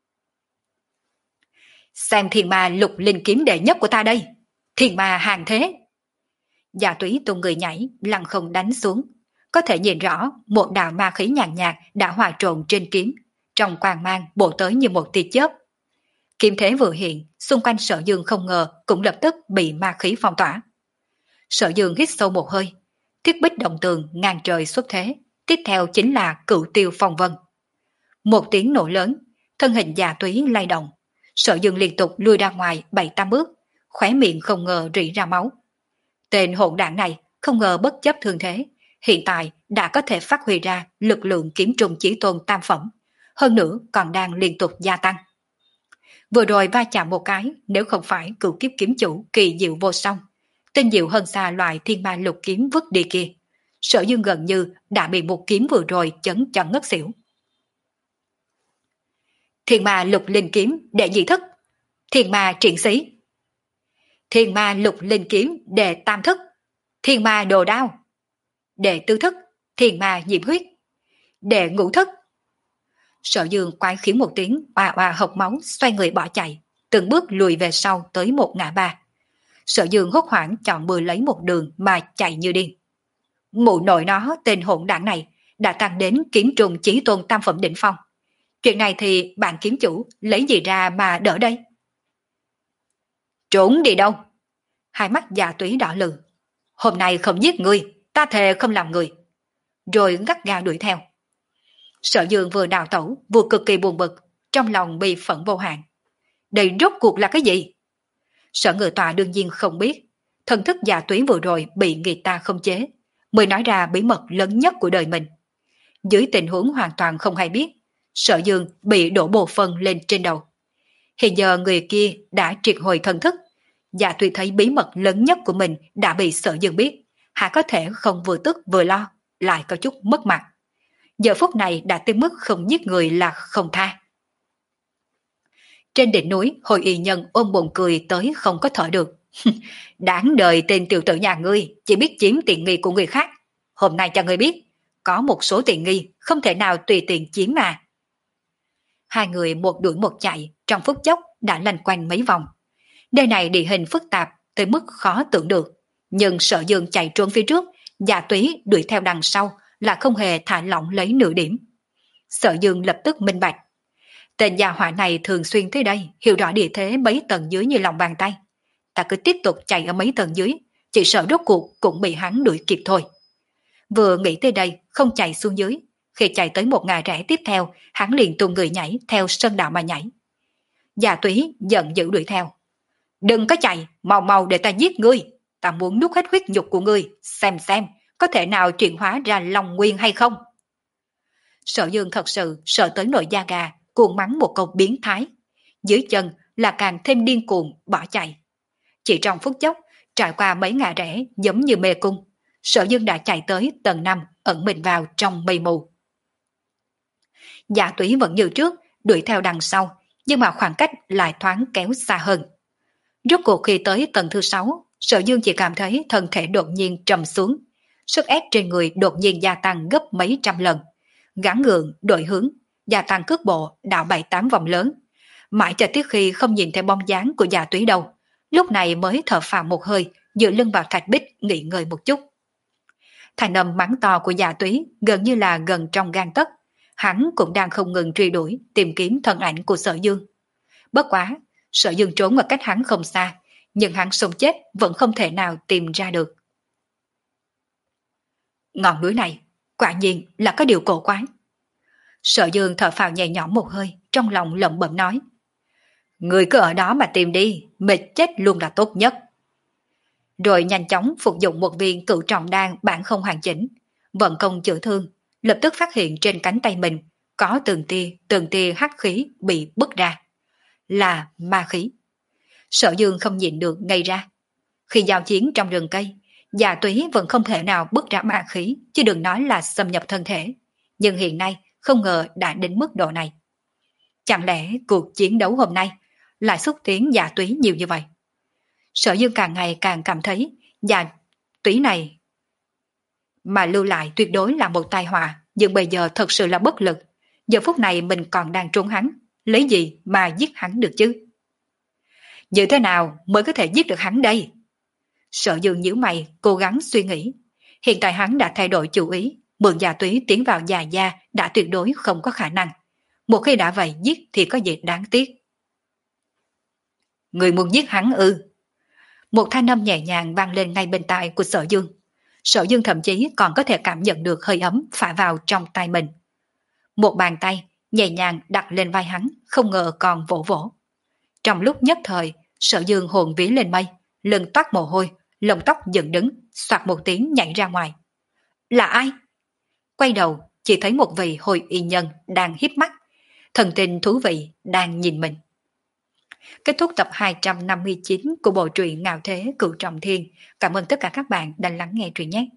Xem thiên ma lục linh kiếm đệ nhất của ta đây. Thiên ma hàng thế. Dạ túy tung người nhảy, lăng không đánh xuống. Có thể nhìn rõ một đạo ma khí nhàn nhạt đã hòa trộn trên kiếm, trong quang mang bổ tới như một tia chớp. Kiếm thế vừa hiện, xung quanh Sở Dương không ngờ cũng lập tức bị ma khí phong tỏa. Sở Dương hít sâu một hơi, thiết bích động tường ngang trời xuất thế, tiếp theo chính là cửu tiêu phong vân. Một tiếng nổ lớn, thân hình già túy lay động, Sở Dương liên tục lui ra ngoài bảy tám bước, khóe miệng không ngờ rỉ ra máu. Tên hỗn đảng này không ngờ bất chấp thương thế, hiện tại đã có thể phát huy ra lực lượng kiếm trùng chí tôn tam phẩm, hơn nữa còn đang liên tục gia tăng. Vừa rồi va chạm một cái, nếu không phải cửu kiếp kiếm chủ kỳ diệu vô song, tinh diệu hơn xa loại thiên ma lục kiếm vứt đi kia, Sở Dương gần như đã bị một kiếm vừa rồi chấn cho ngất xỉu. Thiên ma lục linh kiếm đệ nhị thức, thiên ma triển sĩ, thiên ma lục linh kiếm đệ tam thức, thiên ma đồ đao, đệ tứ thức, thiên ma nhiễm huyết, đệ ngũ thức. Sở Dương quái khiếu một tiếng, oà oà hộc máu, xoay người bỏ chạy, từng bước lùi về sau tới một ngã ba. Sở Dương hốt hoảng chọn bừa lấy một đường mà chạy như điên. Mụ nội nó, tên hỗn đảng này đã tăng đến kiếm trùng chí tôn tam phẩm đỉnh phong. Chuyện này thì bạn kiếm chủ lấy gì ra mà đỡ đây? Trốn đi đâu? Hai mắt già túy đỏ lừ. Hôm nay không giết người, ta thề không làm người. Rồi gắt gao đuổi theo. Sở Dương vừa đào tẩu, vừa cực kỳ buồn bực, trong lòng bị phẫn vô hạn. Đây rốt cuộc là cái gì? Sở Ngự Tọa đương nhiên không biết, thần thức già túy vừa rồi bị người ta không chế, mới nói ra bí mật lớn nhất của đời mình. Dưới tình huống hoàn toàn không hay biết, Sở Dương bị đổ bồ phân lên trên đầu. Hiện giờ người kia đã triệt hồi thần thức, già túy thấy bí mật lớn nhất của mình đã bị Sở Dương biết, hạ có thể không vừa tức vừa lo, lại có chút mất mặt. Giờ phút này đã tới mức không giết người là không tha. Trên đỉnh núi, Hồi Y Nhân ôm bụng cười tới không có thở được. Đáng đời tên tiểu tử nhà ngươi, chỉ biết chiếm tiện nghi của người khác. Hôm nay cho ngươi biết, có một số tiện nghi không thể nào tùy tiện chiếm mà. Hai người một đuổi một chạy, trong phút chốc đã lanh quanh mấy vòng. Nơi này địa hình phức tạp tới mức khó tưởng được. Nhưng Sở Dương chạy trốn phía trước, Dạ Túy đuổi theo đằng sau là không hề thả lỏng lấy nửa điểm. Sở Dương lập tức minh bạch. Tên gia hỏa này thường xuyên tới đây, hiểu rõ địa thế mấy tầng dưới như lòng bàn tay. Ta cứ tiếp tục chạy ở mấy tầng dưới, chỉ sợ rốt cuộc cũng bị hắn đuổi kịp thôi. Vừa nghĩ tới đây, không chạy xuống dưới. Khi chạy tới một ngã rẽ tiếp theo, hắn liền tung người nhảy theo sơn đạo mà nhảy. Dạ Túy giận dữ đuổi theo. Đừng có chạy, mau mau để ta giết ngươi. Ta muốn nuốt hết huyết nhục của ngươi, xem xem có thể nào chuyển hóa ra Long Nguyên hay không. Sở Dương thật sự sợ tới nổi da gà, cuồng mắng một câu biến thái. Dưới chân là càng thêm điên cuồng bỏ chạy. Chỉ trong phút chốc, trải qua mấy ngã rẽ giống như mê cung, Sở Dương đã chạy tới tầng năm, ẩn mình vào trong mây mù. Dạ Túy vẫn như trước, đuổi theo đằng sau, nhưng mà khoảng cách lại thoáng kéo xa hơn. Rốt cuộc khi tới tầng thứ sáu, Sở Dương chỉ cảm thấy thân thể đột nhiên trầm xuống, sức ép trên người đột nhiên gia tăng gấp mấy trăm lần, gắng gượng đổi hướng, gia tăng cước bộ đảo bảy tám vòng lớn, mãi cho tới khi không nhìn thấy bóng dáng của Dạ Túy đâu, lúc này mới thở phào một hơi, dựa lưng vào thạch bích nghỉ ngơi một chút. Thành âm mắng to của Dạ Túy gần như là gần trong gang tấc, hắn cũng đang không ngừng truy đuổi tìm kiếm thân ảnh của Sở Dương. Bất quá, Sở Dương trốn ở cách hắn không xa, nhưng hắn sống chết vẫn không thể nào tìm ra được. Ngọn núi này quả nhiên là có điều cổ quái. Sở Dương thở phào nhẹ nhõm một hơi, trong lòng lẩm bẩm nói. Người cứ ở đó mà tìm đi, mệt chết luôn là tốt nhất. Rồi nhanh chóng phục dụng một viên cửu trọng đan bản không hoàn chỉnh, vận công chữa thương, lập tức phát hiện trên cánh tay mình có từng tia từng tia hắc khí bị bứt ra. Là ma khí. Sở Dương không nhịn được ngây ra. Khi giao chiến trong rừng cây, Dạ Túy vẫn không thể nào bứt ra ma khí, chứ đừng nói là xâm nhập thân thể. Nhưng hiện nay không ngờ đã đến mức độ này. Chẳng lẽ cuộc chiến đấu hôm nay lại xúc tiến Dạ Túy nhiều như vậy? Sở Dương càng ngày càng cảm thấy Dạ Túy này mà lưu lại tuyệt đối là một tai họa, nhưng bây giờ thật sự là bất lực. Giờ phút này mình còn đang trốn hắn, lấy gì mà giết hắn được chứ? Như thế nào mới có thể giết được hắn đây? Sở Dương nhíu mày, cố gắng suy nghĩ. Hiện tại hắn đã thay đổi chủ ý, mượn già túy tiến vào già gia đã tuyệt đối không có khả năng. Một khi đã vậy giết thì có gì đáng tiếc. Người muốn giết hắn ư? Một thanh âm nhẹ nhàng vang lên ngay bên tai của Sở Dương. Sở Dương thậm chí còn có thể cảm nhận được hơi ấm phả vào trong tay mình. Một bàn tay nhẹ nhàng đặt lên vai hắn, không ngờ còn vỗ vỗ. Trong lúc nhất thời, Sở Dương hồn vía lên mây, lưng toát mồ hôi, lông tóc dựng đứng, soạt một tiếng nhảy ra ngoài. Là ai? Quay đầu, chỉ thấy một vị hồi y nhân đang híp mắt, thần tình thú vị đang nhìn mình. Kết thúc tập hai trăm năm mươi chín của bộ truyện Ngạo Thế Cửu Trọng Thiên. Cảm ơn tất cả các bạn đã lắng nghe truyện nhé.